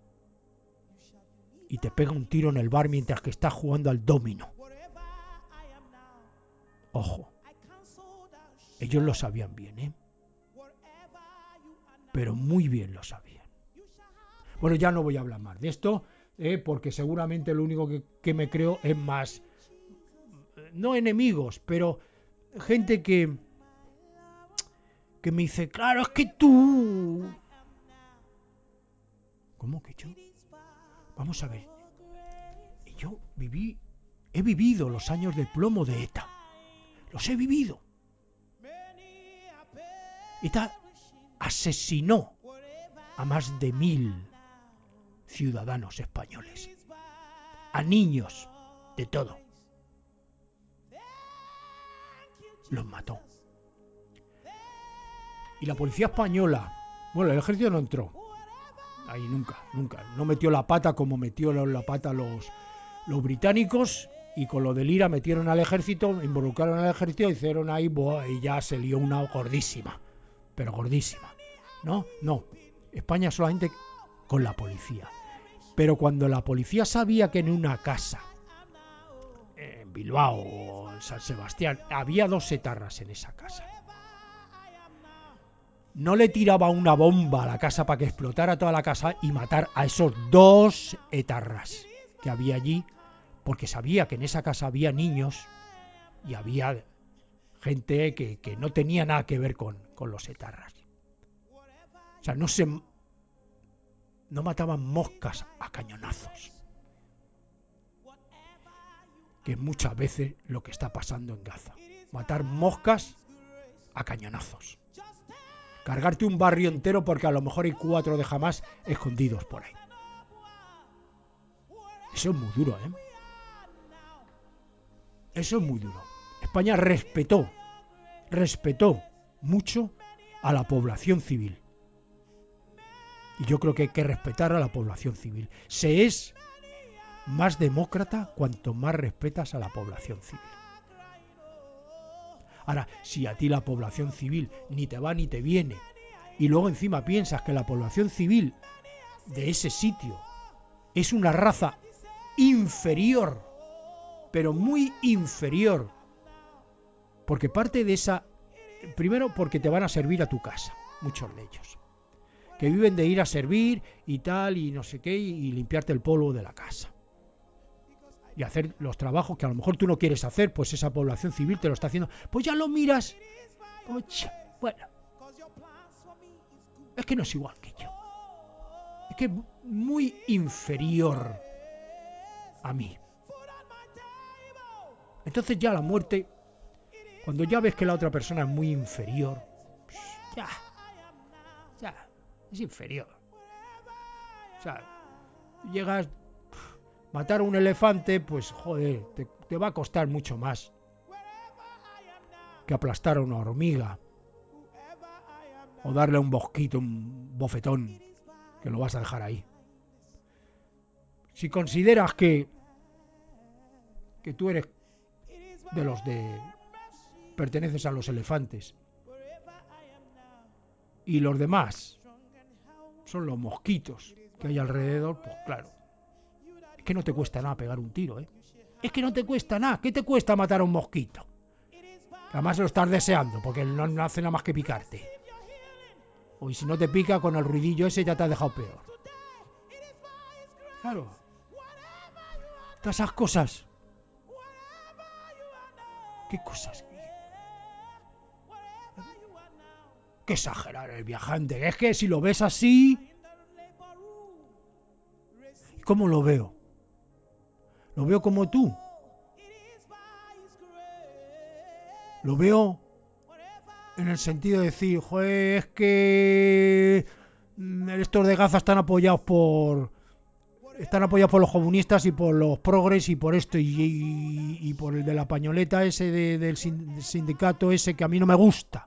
y te pega un tiro en el bar mientras que estás jugando al domino. Ojo. Ellos lo sabían bien, ¿eh? Pero muy bien lo sabían. Bueno, ya no voy a hablar más de esto, porque seguramente lo único que me creo es más, no enemigos, pero gente que me dice, claro, es que tú... ¿Cómo que yo? Vamos a ver. Yo he vivido los años de plomo de ETA. Los he vivido. ETA asesinó a más de 1000 ciudadanos españoles. A niños, de todo. Los mató. Y la policía española, bueno, el ejército no entró. Ahí nunca. No metió la pata como metió la pata los británicos, y con lo del IRA metieron al ejército, involucraron al ejército, hicieron ahí, y ya se lió una gordísima. Pero gordísima. No. España solamente con la policía. Pero cuando la policía sabía que en una casa, en Bilbao o en San Sebastián, había 2 etarras en esa casa, no le tiraba una bomba a la casa para que explotara toda la casa y matar a esos 2 etarras que había allí, porque sabía que en esa casa había niños y había gente que no tenía nada que ver con los etarras. O sea, no mataban moscas a cañonazos, que es muchas veces lo que está pasando en Gaza. Matar moscas a cañonazos. Cargarte un barrio entero porque a lo mejor hay 4 de Hamás escondidos por ahí. Eso es muy duro, ¿eh? Eso es muy duro. España respetó mucho a la población civil. Y yo creo que hay que respetar a la población civil. Se es más demócrata cuanto más respetas a la población civil. Ahora, si a ti la población civil ni te va ni te viene, y luego encima piensas que la población civil de ese sitio es una raza inferior, pero muy inferior, porque parte de esa, primero porque te van a servir a tu casa, muchos de ellos, que viven de ir a servir y tal, y no sé qué, y limpiarte el polvo de la casa. y hacer los trabajos que a lo mejor tú no quieres hacer, pues esa población civil te lo está haciendo, pues ya lo miras como, bueno, es que no es igual que yo, es que es muy inferior a mí. Entonces ya la muerte, cuando ya ves que la otra persona es muy inferior, pues ya, es inferior. O sea, llegas, matar a un elefante, pues joder, te va a costar mucho más que aplastar a una hormiga o darle a un mosquito un bofetón, que lo vas a dejar ahí. Si consideras que tú eres de los de perteneces a los elefantes y los demás son los mosquitos que hay alrededor, pues claro, es que no te cuesta nada pegar un tiro, ¿eh? Es que no te cuesta nada. ¿Qué te cuesta matar a un mosquito? Además lo estás deseando, porque no hace nada más que picarte. O y si no te pica, con el ruidillo ese ya te ha dejado peor. Claro. Todas esas cosas. ¿Qué cosas? Qué exagerar el viajante. Es que si lo ves así... ¿Cómo lo veo? Lo veo como tú. Lo veo en el sentido de decir, joder, es que estos de Gaza están apoyados por los comunistas y por los progres y por esto y por el de la pañoleta ese del sindicato ese que a mí no me gusta.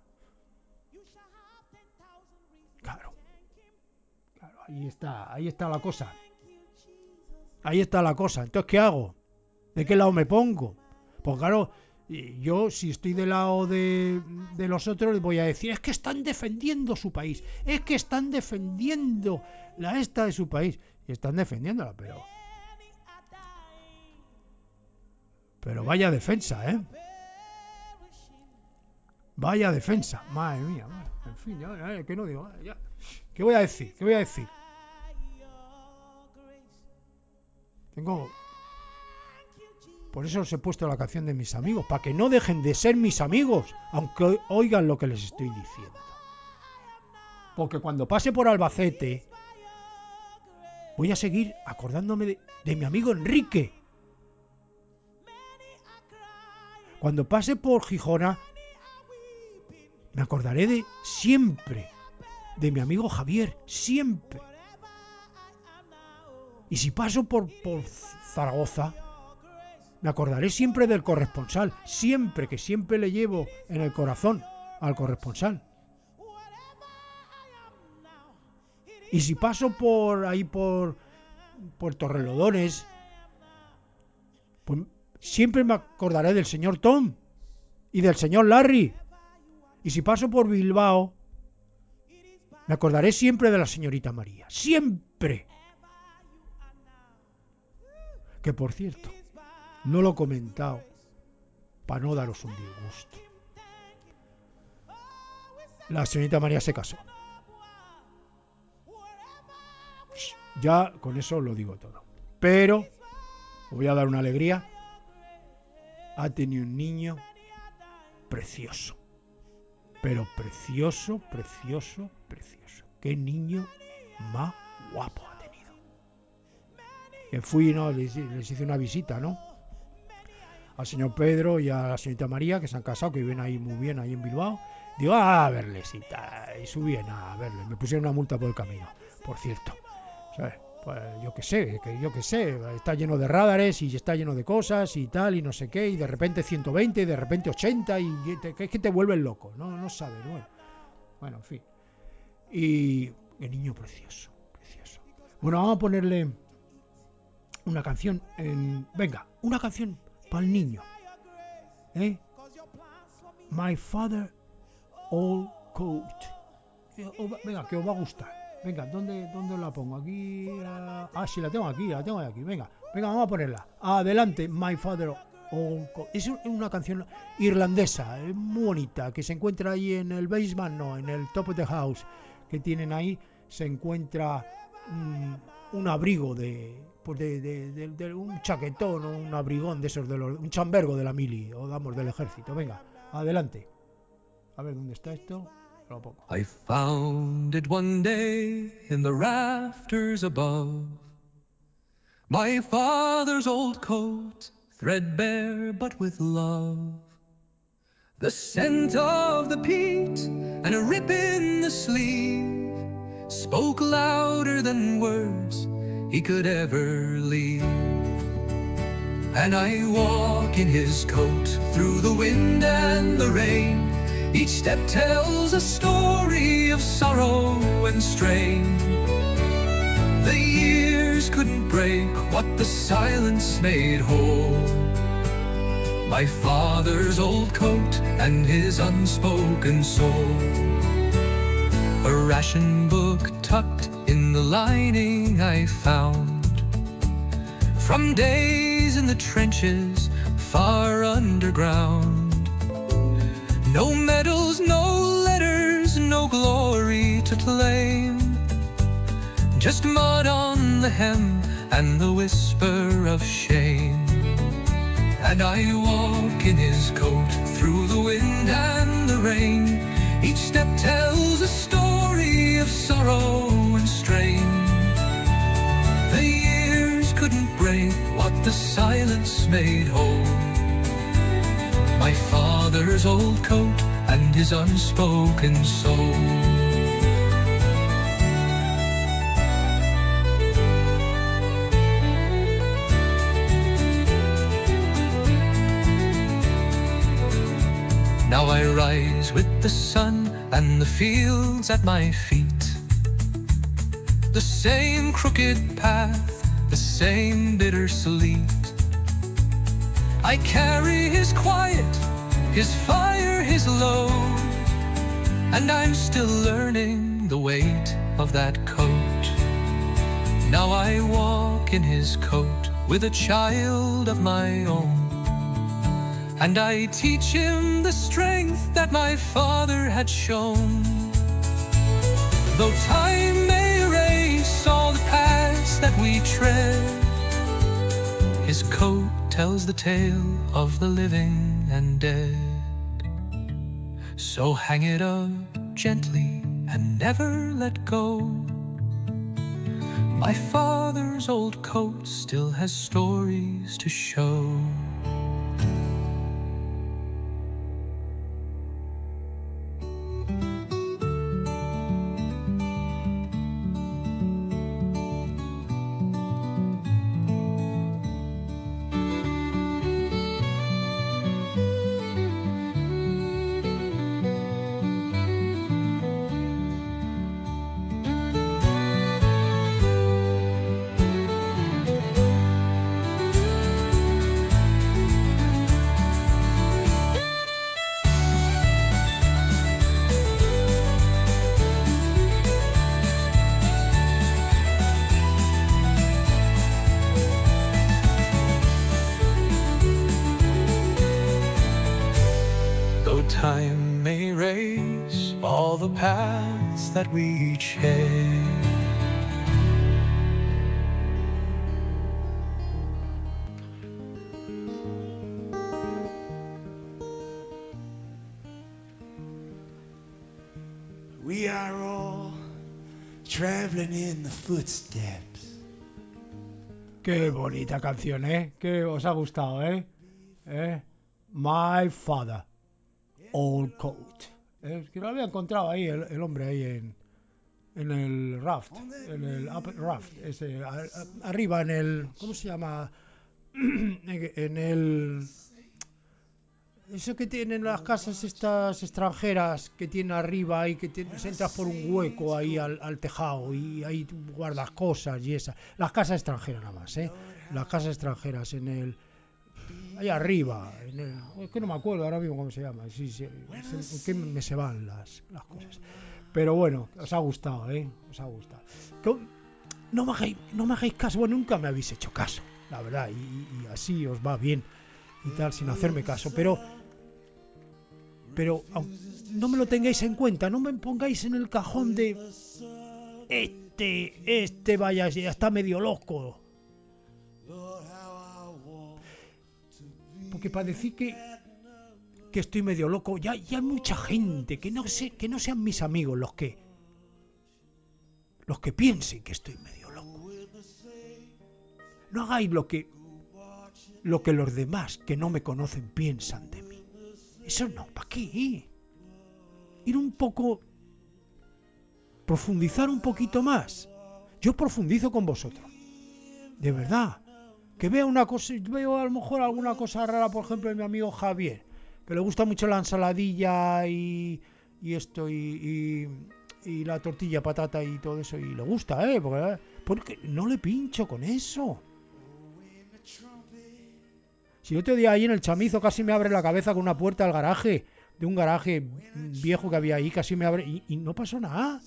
Claro, ahí está la cosa. Ahí está la cosa. Entonces, ¿qué hago? ¿De qué lado me pongo? Pues claro, yo si estoy del lado de los otros voy a decir, es que están defendiendo su país, es que están defendiendo la esta de su país. Y están defendiéndola, pero vaya defensa, ¿eh? Vaya defensa, madre mía. En fin, ya, ¿qué no digo? Ya. ¿Qué voy a decir? Por eso os he puesto la canción de mis amigos, para que no dejen de ser mis amigos, aunque oigan lo que les estoy diciendo. Porque cuando pase por Albacete, voy a seguir acordándome de mi amigo Enrique. Cuando pase por Gijona, me acordaré siempre de mi amigo Javier, siempre. Y si paso por Zaragoza, me acordaré siempre del corresponsal, siempre, que siempre le llevo en el corazón al corresponsal. Y si paso por ahí por Torrelodones, pues siempre me acordaré del señor Tom y del señor Larry. Y si paso por Bilbao, me acordaré siempre de la señorita María. Siempre. Que por cierto, no lo he comentado para no daros un disgusto. La señorita María se casó. Ya con eso lo digo todo. Pero os voy a dar una alegría. Ha tenido un niño precioso. Pero precioso. Qué niño más guapo ha tenido. Que fui, ¿no? Les hice una visita, ¿no? Al señor Pedro y a la señorita María, que se han casado, que viven ahí muy bien, ahí en Bilbao. Digo, a verles y tal. Y subí a verles. Me pusieron una multa por el camino, por cierto. ¿Sabes? Pues yo qué sé, está lleno de radares y está lleno de cosas y tal, y no sé qué, y de repente 120, y de repente 80, y es que te vuelven loco, no sabes, bueno, en fin. Y el niño precioso. Bueno, vamos a ponerle una canción, una canción para el niño, ¿eh? My Father Old Coat. Venga, que os va a gustar. Venga, ¿dónde la pongo? Aquí. Sí, la tengo aquí. Venga, vamos a ponerla. Adelante, My Father Old Coat. Es una canción irlandesa, muy bonita, que se encuentra ahí en el basement, no, en el top of the house, que tienen ahí. Se encuentra un abrigo pues de un chaquetón o un abrigón de esos un chambergo de la mili o damos del ejército. Venga, adelante. A ver dónde está esto. Lo pongo. I found it one day in the rafters above. My father's old coat, threadbare but with love. The scent of the peat and a rip in the sleeve spoke louder than words he could ever leave. And I walk in his coat through the wind and the rain. Each step tells a story of sorrow and strain. The years couldn't break what the silence made whole. My father's old coat and his unspoken soul. A ration book tucked in the lining I found from days in the trenches far underground. No medals, no letters, no glory to claim. Just mud on the hem and the whisper of shame. And I walk in his coat through the wind and the rain. Each step tells a story of sorrow and strain. The years couldn't break what the silence made whole. My father's old coat and his unspoken soul. Now I rise with the sun and the fields at my feet. The same crooked path, the same bitter sleet. I carry his quiet, his fire, his load, and I'm still learning the weight of that coat. Now I walk in his coat with a child of my own, and I teach him the strength that my father had shown. Though time may erase all the past that we tread, his coat tells the tale of the living and dead. So hang it up gently and never let go. My father's old coat still has stories to show. Time may erase all the paths that we share. We are all traveling in the footsteps. Qué bonita canción, ¿eh? Que os ha gustado, ¿eh? My Father, Old Coat. Que lo había encontrado ahí el hombre ahí en el raft, en el upper raft, ese, arriba en el, ¿cómo se llama? En el, eso que tienen las casas estas extranjeras que tienen arriba y que entras por un hueco ahí al tejado y ahí tú guardas cosas y esas. Las casas extranjeras nada más, ¿eh? Las casas extranjeras en el, ahí arriba, es que no me acuerdo ahora mismo cómo se llama, en qué me se van las cosas. Pero bueno, os ha gustado, ¿eh? Os ha gustado. No me hagáis caso, bueno, nunca me habéis hecho caso, la verdad, y así os va bien y tal, sin hacerme caso, pero no me lo tengáis en cuenta, no me pongáis en el cajón de este vaya, ya está medio loco. Porque para decir que estoy medio loco, ya hay mucha gente que no sean mis amigos los que piensen que estoy medio loco. No hagáis lo que los demás que no me conocen piensan de mí. Eso no, ¿para qué? Ir un poco, profundizar un poquito más. Yo profundizo con vosotros, de verdad. Que veo una cosa, veo a lo mejor alguna cosa rara, por ejemplo, de mi amigo Javier, que le gusta mucho la ensaladilla y esto y la tortilla, patata y todo eso, y le gusta, porque no le pincho con eso. Si el otro día ahí en el Chamizo casi me abre la cabeza con una puerta del garaje, de un garaje viejo que había ahí, casi me abre y no pasó nada.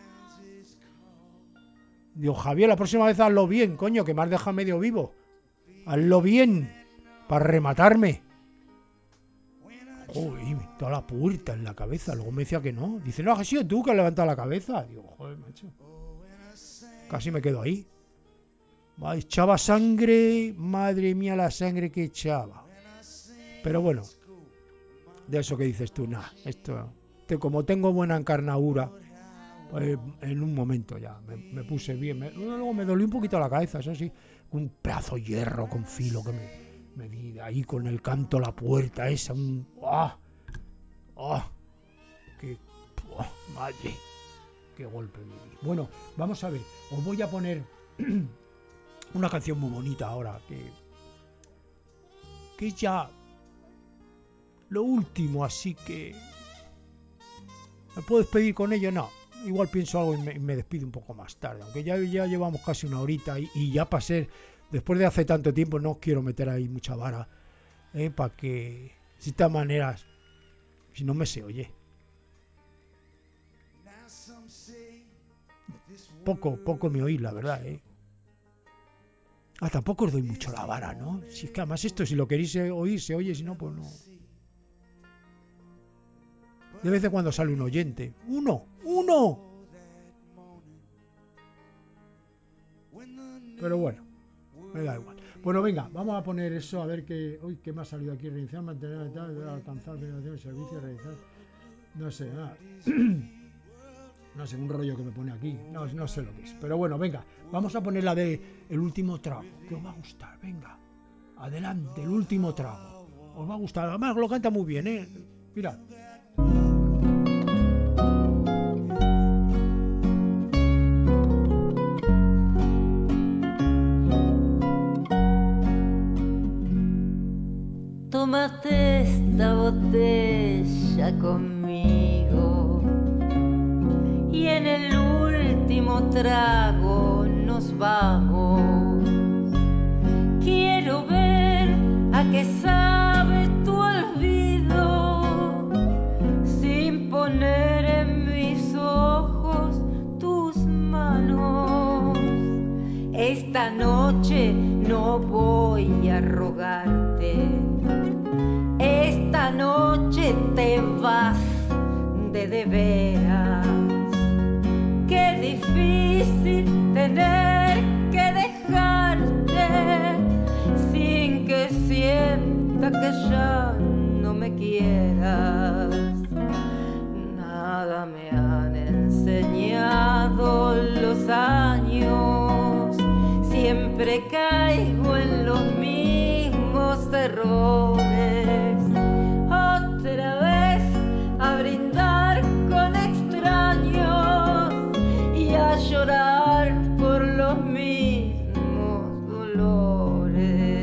Digo, Javier, la próxima vez hazlo bien, coño, que me has dejado medio vivo. Hazlo bien, para rematarme. Joder, me toda la puerta en la cabeza. Luego me decía que no. Dice, no, has sido tú que has levantado la cabeza. Digo, joder, macho. Casi me quedo ahí. Echaba sangre, madre mía la sangre que echaba. Pero bueno, de eso que dices tú, nada, como tengo buena encarnadura, pues en un momento ya me puse bien. Luego me dolió un poquito la cabeza, eso sí, un pedazo de hierro con filo que me di ahí con el canto a la puerta esa, madre, qué golpe me di. Bueno, vamos a ver, os voy a poner una canción muy bonita ahora, que es ya lo último, así que ¿me puedo despedir con ello? No, igual pienso algo y me despido un poco más tarde, aunque ya llevamos casi una horita y ya pasé, después de hace tanto tiempo no quiero meter ahí mucha vara, para que de esta manera, si no me se oye. Poco me oí, la verdad, tampoco os doy mucho la vara, ¿no? Si es que además esto, si lo queréis oír, se oye, si no, pues no. De vez en cuando sale un oyente. ¡Uno! Pero bueno, me da igual. Bueno, venga, vamos a poner eso, a ver qué me ha salido aquí. Reiniciar, mantener, alcanzar, financiación, servicio, realizar. No sé, nada. No sé, un rollo que me pone aquí. No sé lo que es. Pero bueno, venga, vamos a poner la de El último trago, que os va a gustar. Venga, adelante, El último trago. Os va a gustar. Además, lo canta muy bien, Mira. Tómate esta botella conmigo y en el último trago nos vamos. Quiero ver a qué sabe tu olvido sin poner en mis ojos tus manos. Esta noche no voy a rogarte. Esta noche te vas de veras. Qué difícil tener que dejarte sin que sienta que ya no me quieras. Nada me han enseñado los años. Siempre caigo en los mismos errores. Otra vez a brindar con extraños y a llorar por los mismos dolores.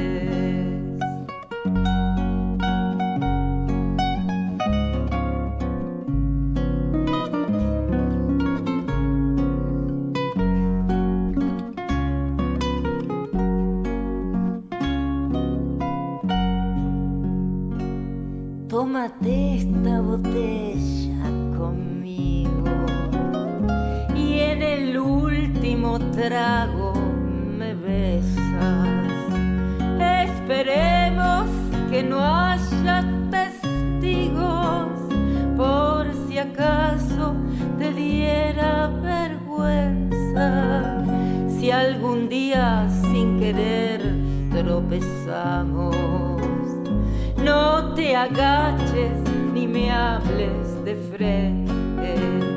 Tómate esta botella conmigo y en el último trago me besas. Esperemos que no haya testigos por si acaso te diera vergüenza. y algún día sin querer tropezamos. No te agaches ni me hables de frente,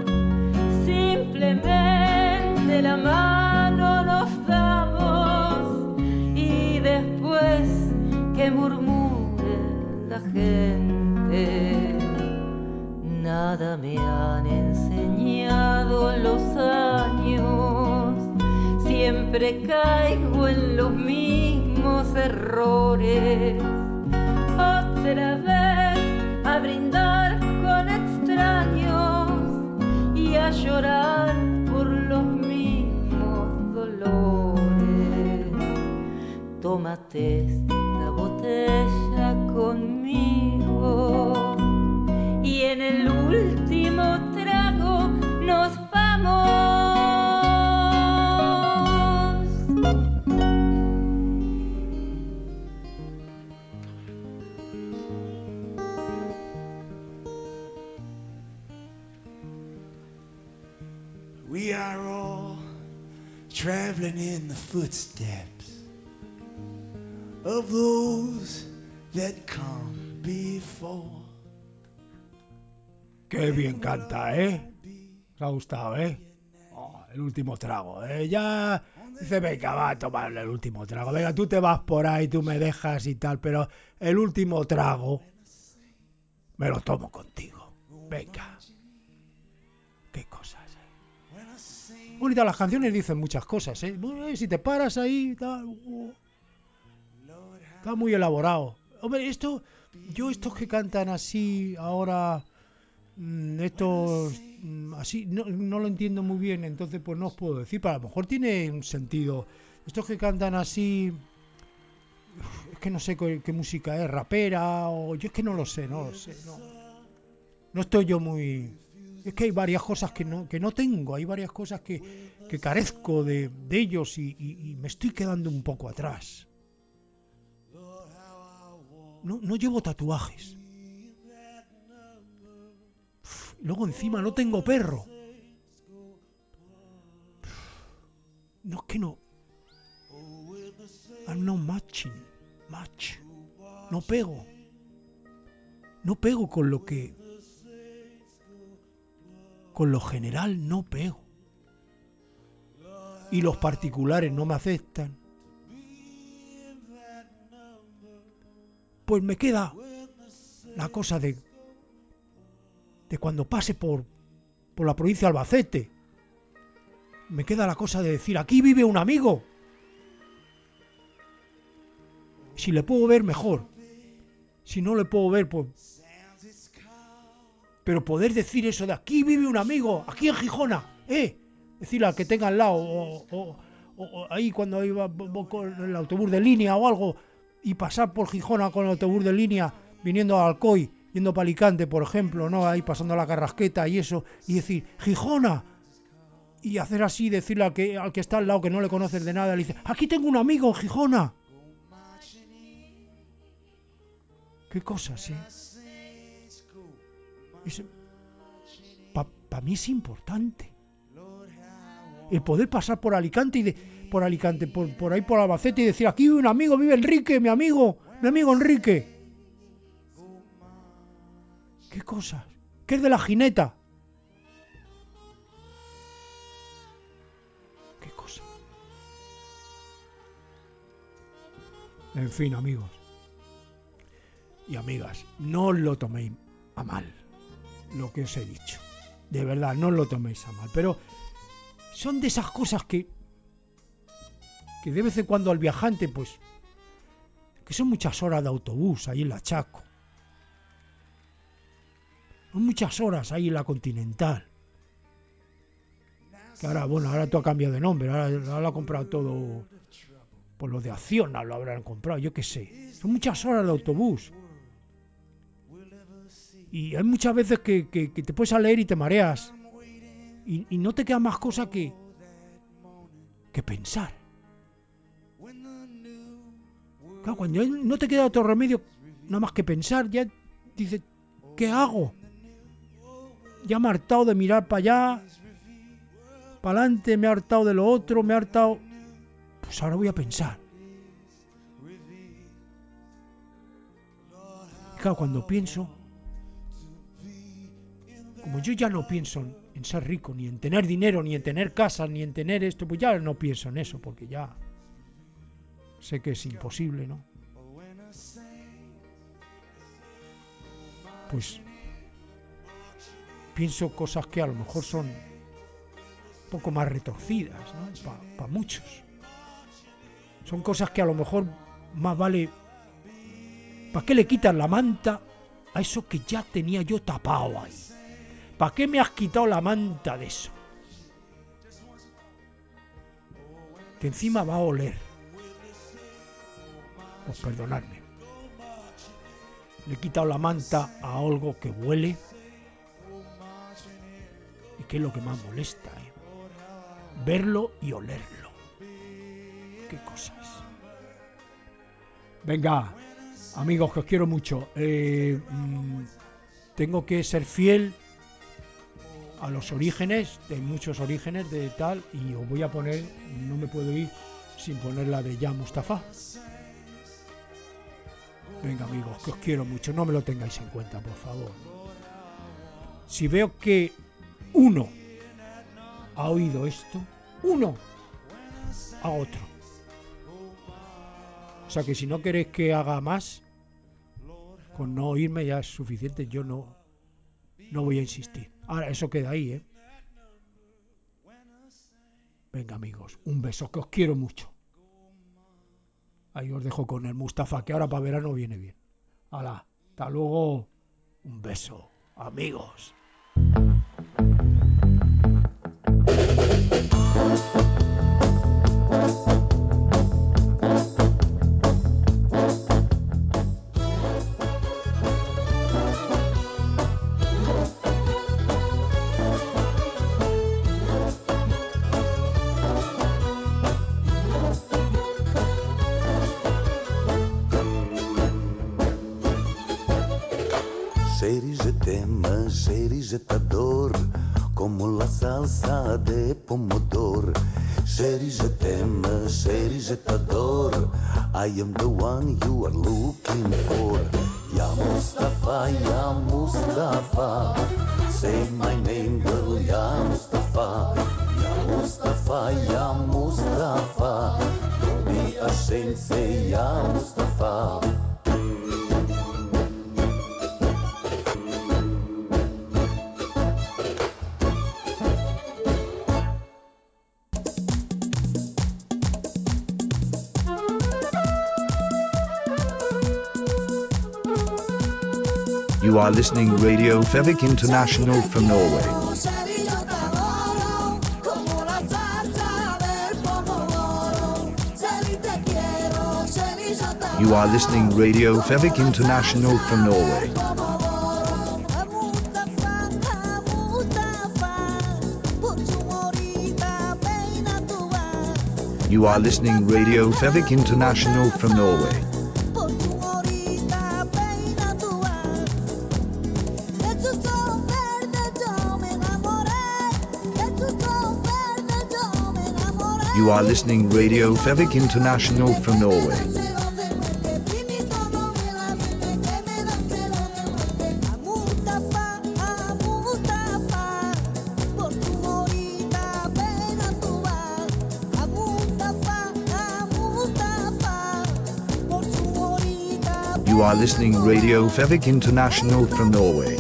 simplemente la mano nos damos y después que murmure la gente. Nada me han enseñado los años, siempre caigo en los mismos errores. Otra vez a brindar con extraños y a llorar por los mismos dolores. Tómate esta botella conmigo y en el último trago nos vamos. We are all traveling in the footsteps of those that come before. Qué bien canta, ¿eh? ¿Os ha gustado, Oh, el último trago, Ya dice, venga, va a tomarle el último trago. Venga, tú te vas por ahí, tú me dejas y tal, pero el último trago me lo tomo contigo. Venga. Qué cosas, Bonitas las canciones, dicen muchas cosas, Si te paras ahí, tal, está muy elaborado. Hombre, estos que cantan así ahora, estos así, no lo entiendo muy bien, entonces pues no os puedo decir, pero a lo mejor tiene un sentido. Estos que cantan así, es que no sé qué música es, rapera, o yo es que no lo sé, no estoy yo muy... Es que hay varias cosas que no tengo, hay varias cosas que carezco de ellos y me estoy quedando un poco atrás. No llevo tatuajes. Luego encima no tengo perro. No, es que no. I'm not matching. Match. No pego. No pego con lo que... Con lo general no pego. Y los particulares no me aceptan. Pues me queda la cosa de cuando pase por la provincia de Albacete. Me queda la cosa de decir, aquí vive un amigo. Si le puedo ver, mejor. Si no le puedo ver, pues... Pero poder decir eso de aquí vive un amigo, aquí en Gijona, decirle al que tenga al lado, o ahí cuando iba con el autobús de línea o algo, y pasar por Gijona con el autobús de línea, viniendo a Alcoy, yendo para Alicante, por ejemplo, ¿no? Ahí pasando la Carrasqueta y eso, y decir, Gijona, y hacer así, decirle al que está al lado, que no le conoces de nada, le dice, aquí tengo un amigo en Gijona. Qué cosas, Para mí es importante el poder pasar por Alicante por ahí por Albacete y decir, aquí vive un amigo, vive Enrique, mi amigo Enrique. Qué cosas, que es de la Jineta. Qué cosa. En fin, amigos y amigas, no os lo toméis a mal lo que os he dicho, de verdad, no os lo toméis a mal, pero son de esas cosas que de vez en cuando al viajante, pues, que son muchas horas de autobús ahí en la Chaco, son muchas horas ahí en la Continental, que ahora todo ha cambiado de nombre, ahora lo ha comprado todo, por los de Acciona lo habrán comprado, yo qué sé, son muchas horas de autobús, y hay muchas veces que te puedes a leer y te mareas, y no te queda más cosa que pensar. Claro, cuando no te queda otro remedio nada más que pensar, ya dices, ¿qué hago? Ya me he hartado de mirar para allá, para adelante, me he hartado de lo otro, me he hartado... Pues ahora voy a pensar. Y claro, cuando pienso, como yo ya no pienso en ser rico, ni en tener dinero, ni en tener casa, ni en tener esto, pues ya no pienso en eso, porque ya sé que es imposible, ¿no? Pues pienso cosas que a lo mejor son un poco más retorcidas, ¿no? Para muchos. Son cosas que a lo mejor más vale... ¿Para qué le quitas la manta a eso que ya tenía yo tapado ahí? ¿Para qué me has quitado la manta de eso? Que encima va a oler. Pues perdonadme. Le he quitado la manta a algo que huele y que es lo que más molesta, ¿eh? Verlo y olerlo. Qué cosas. Venga, amigos, que os quiero mucho. Tengo que ser fiel a los orígenes, de muchos orígenes de tal, y os voy a poner, no me puedo ir sin poner la de Ya Mustafa. Venga, amigos, que os quiero mucho, no me lo tengáis en cuenta, por favor. Si veo que uno ha oído esto, uno a otro. O sea que si no queréis que haga más, con no oírme ya es suficiente, yo no voy a insistir. Ahora, eso queda ahí, ¿eh? Venga, amigos, un beso, que os quiero mucho. Ahí os dejo con el Mustafa, que ahora para verano viene bien. Hala, hasta luego. Un beso, amigos. Serizhetador, como la salsa de pomodoro. Serizhetador, I am the one you are looking for. Ya Mustafa, say my name, girl, Ya Mustafa. Ya Mustafa, don't be ashamed, say Ya Mustafa. You are listening Radio Fevik International from Norway. You are listening Radio Fevik International from Norway. You are listening Radio Fevik International from Norway. You are listening Radio Fevik International from Norway. You are listening Radio Fevik International from Norway.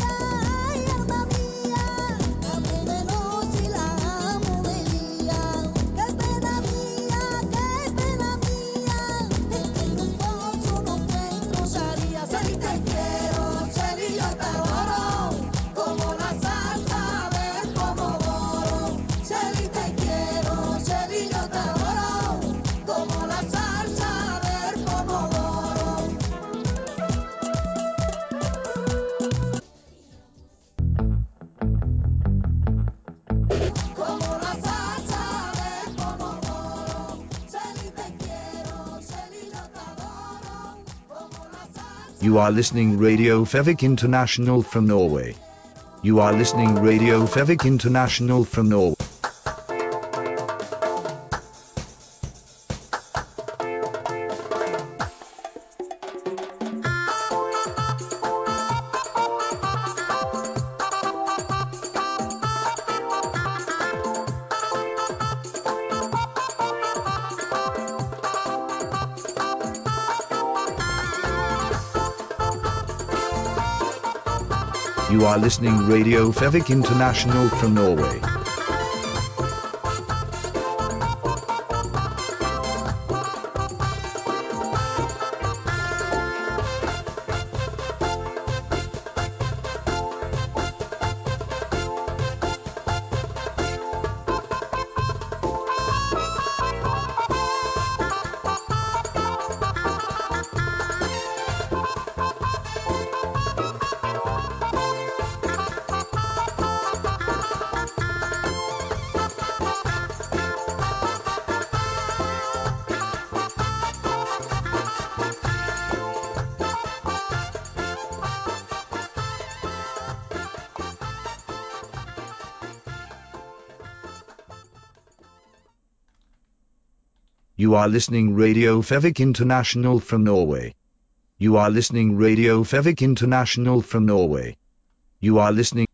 You are listening Radio Fevik International from Norway. You are listening Radio Fevik International from Norway. You are listening Radio Fevik International from Norway. You are listening Radio Fevik International from Norway. You are listening Radio Fevik International from Norway. You are listening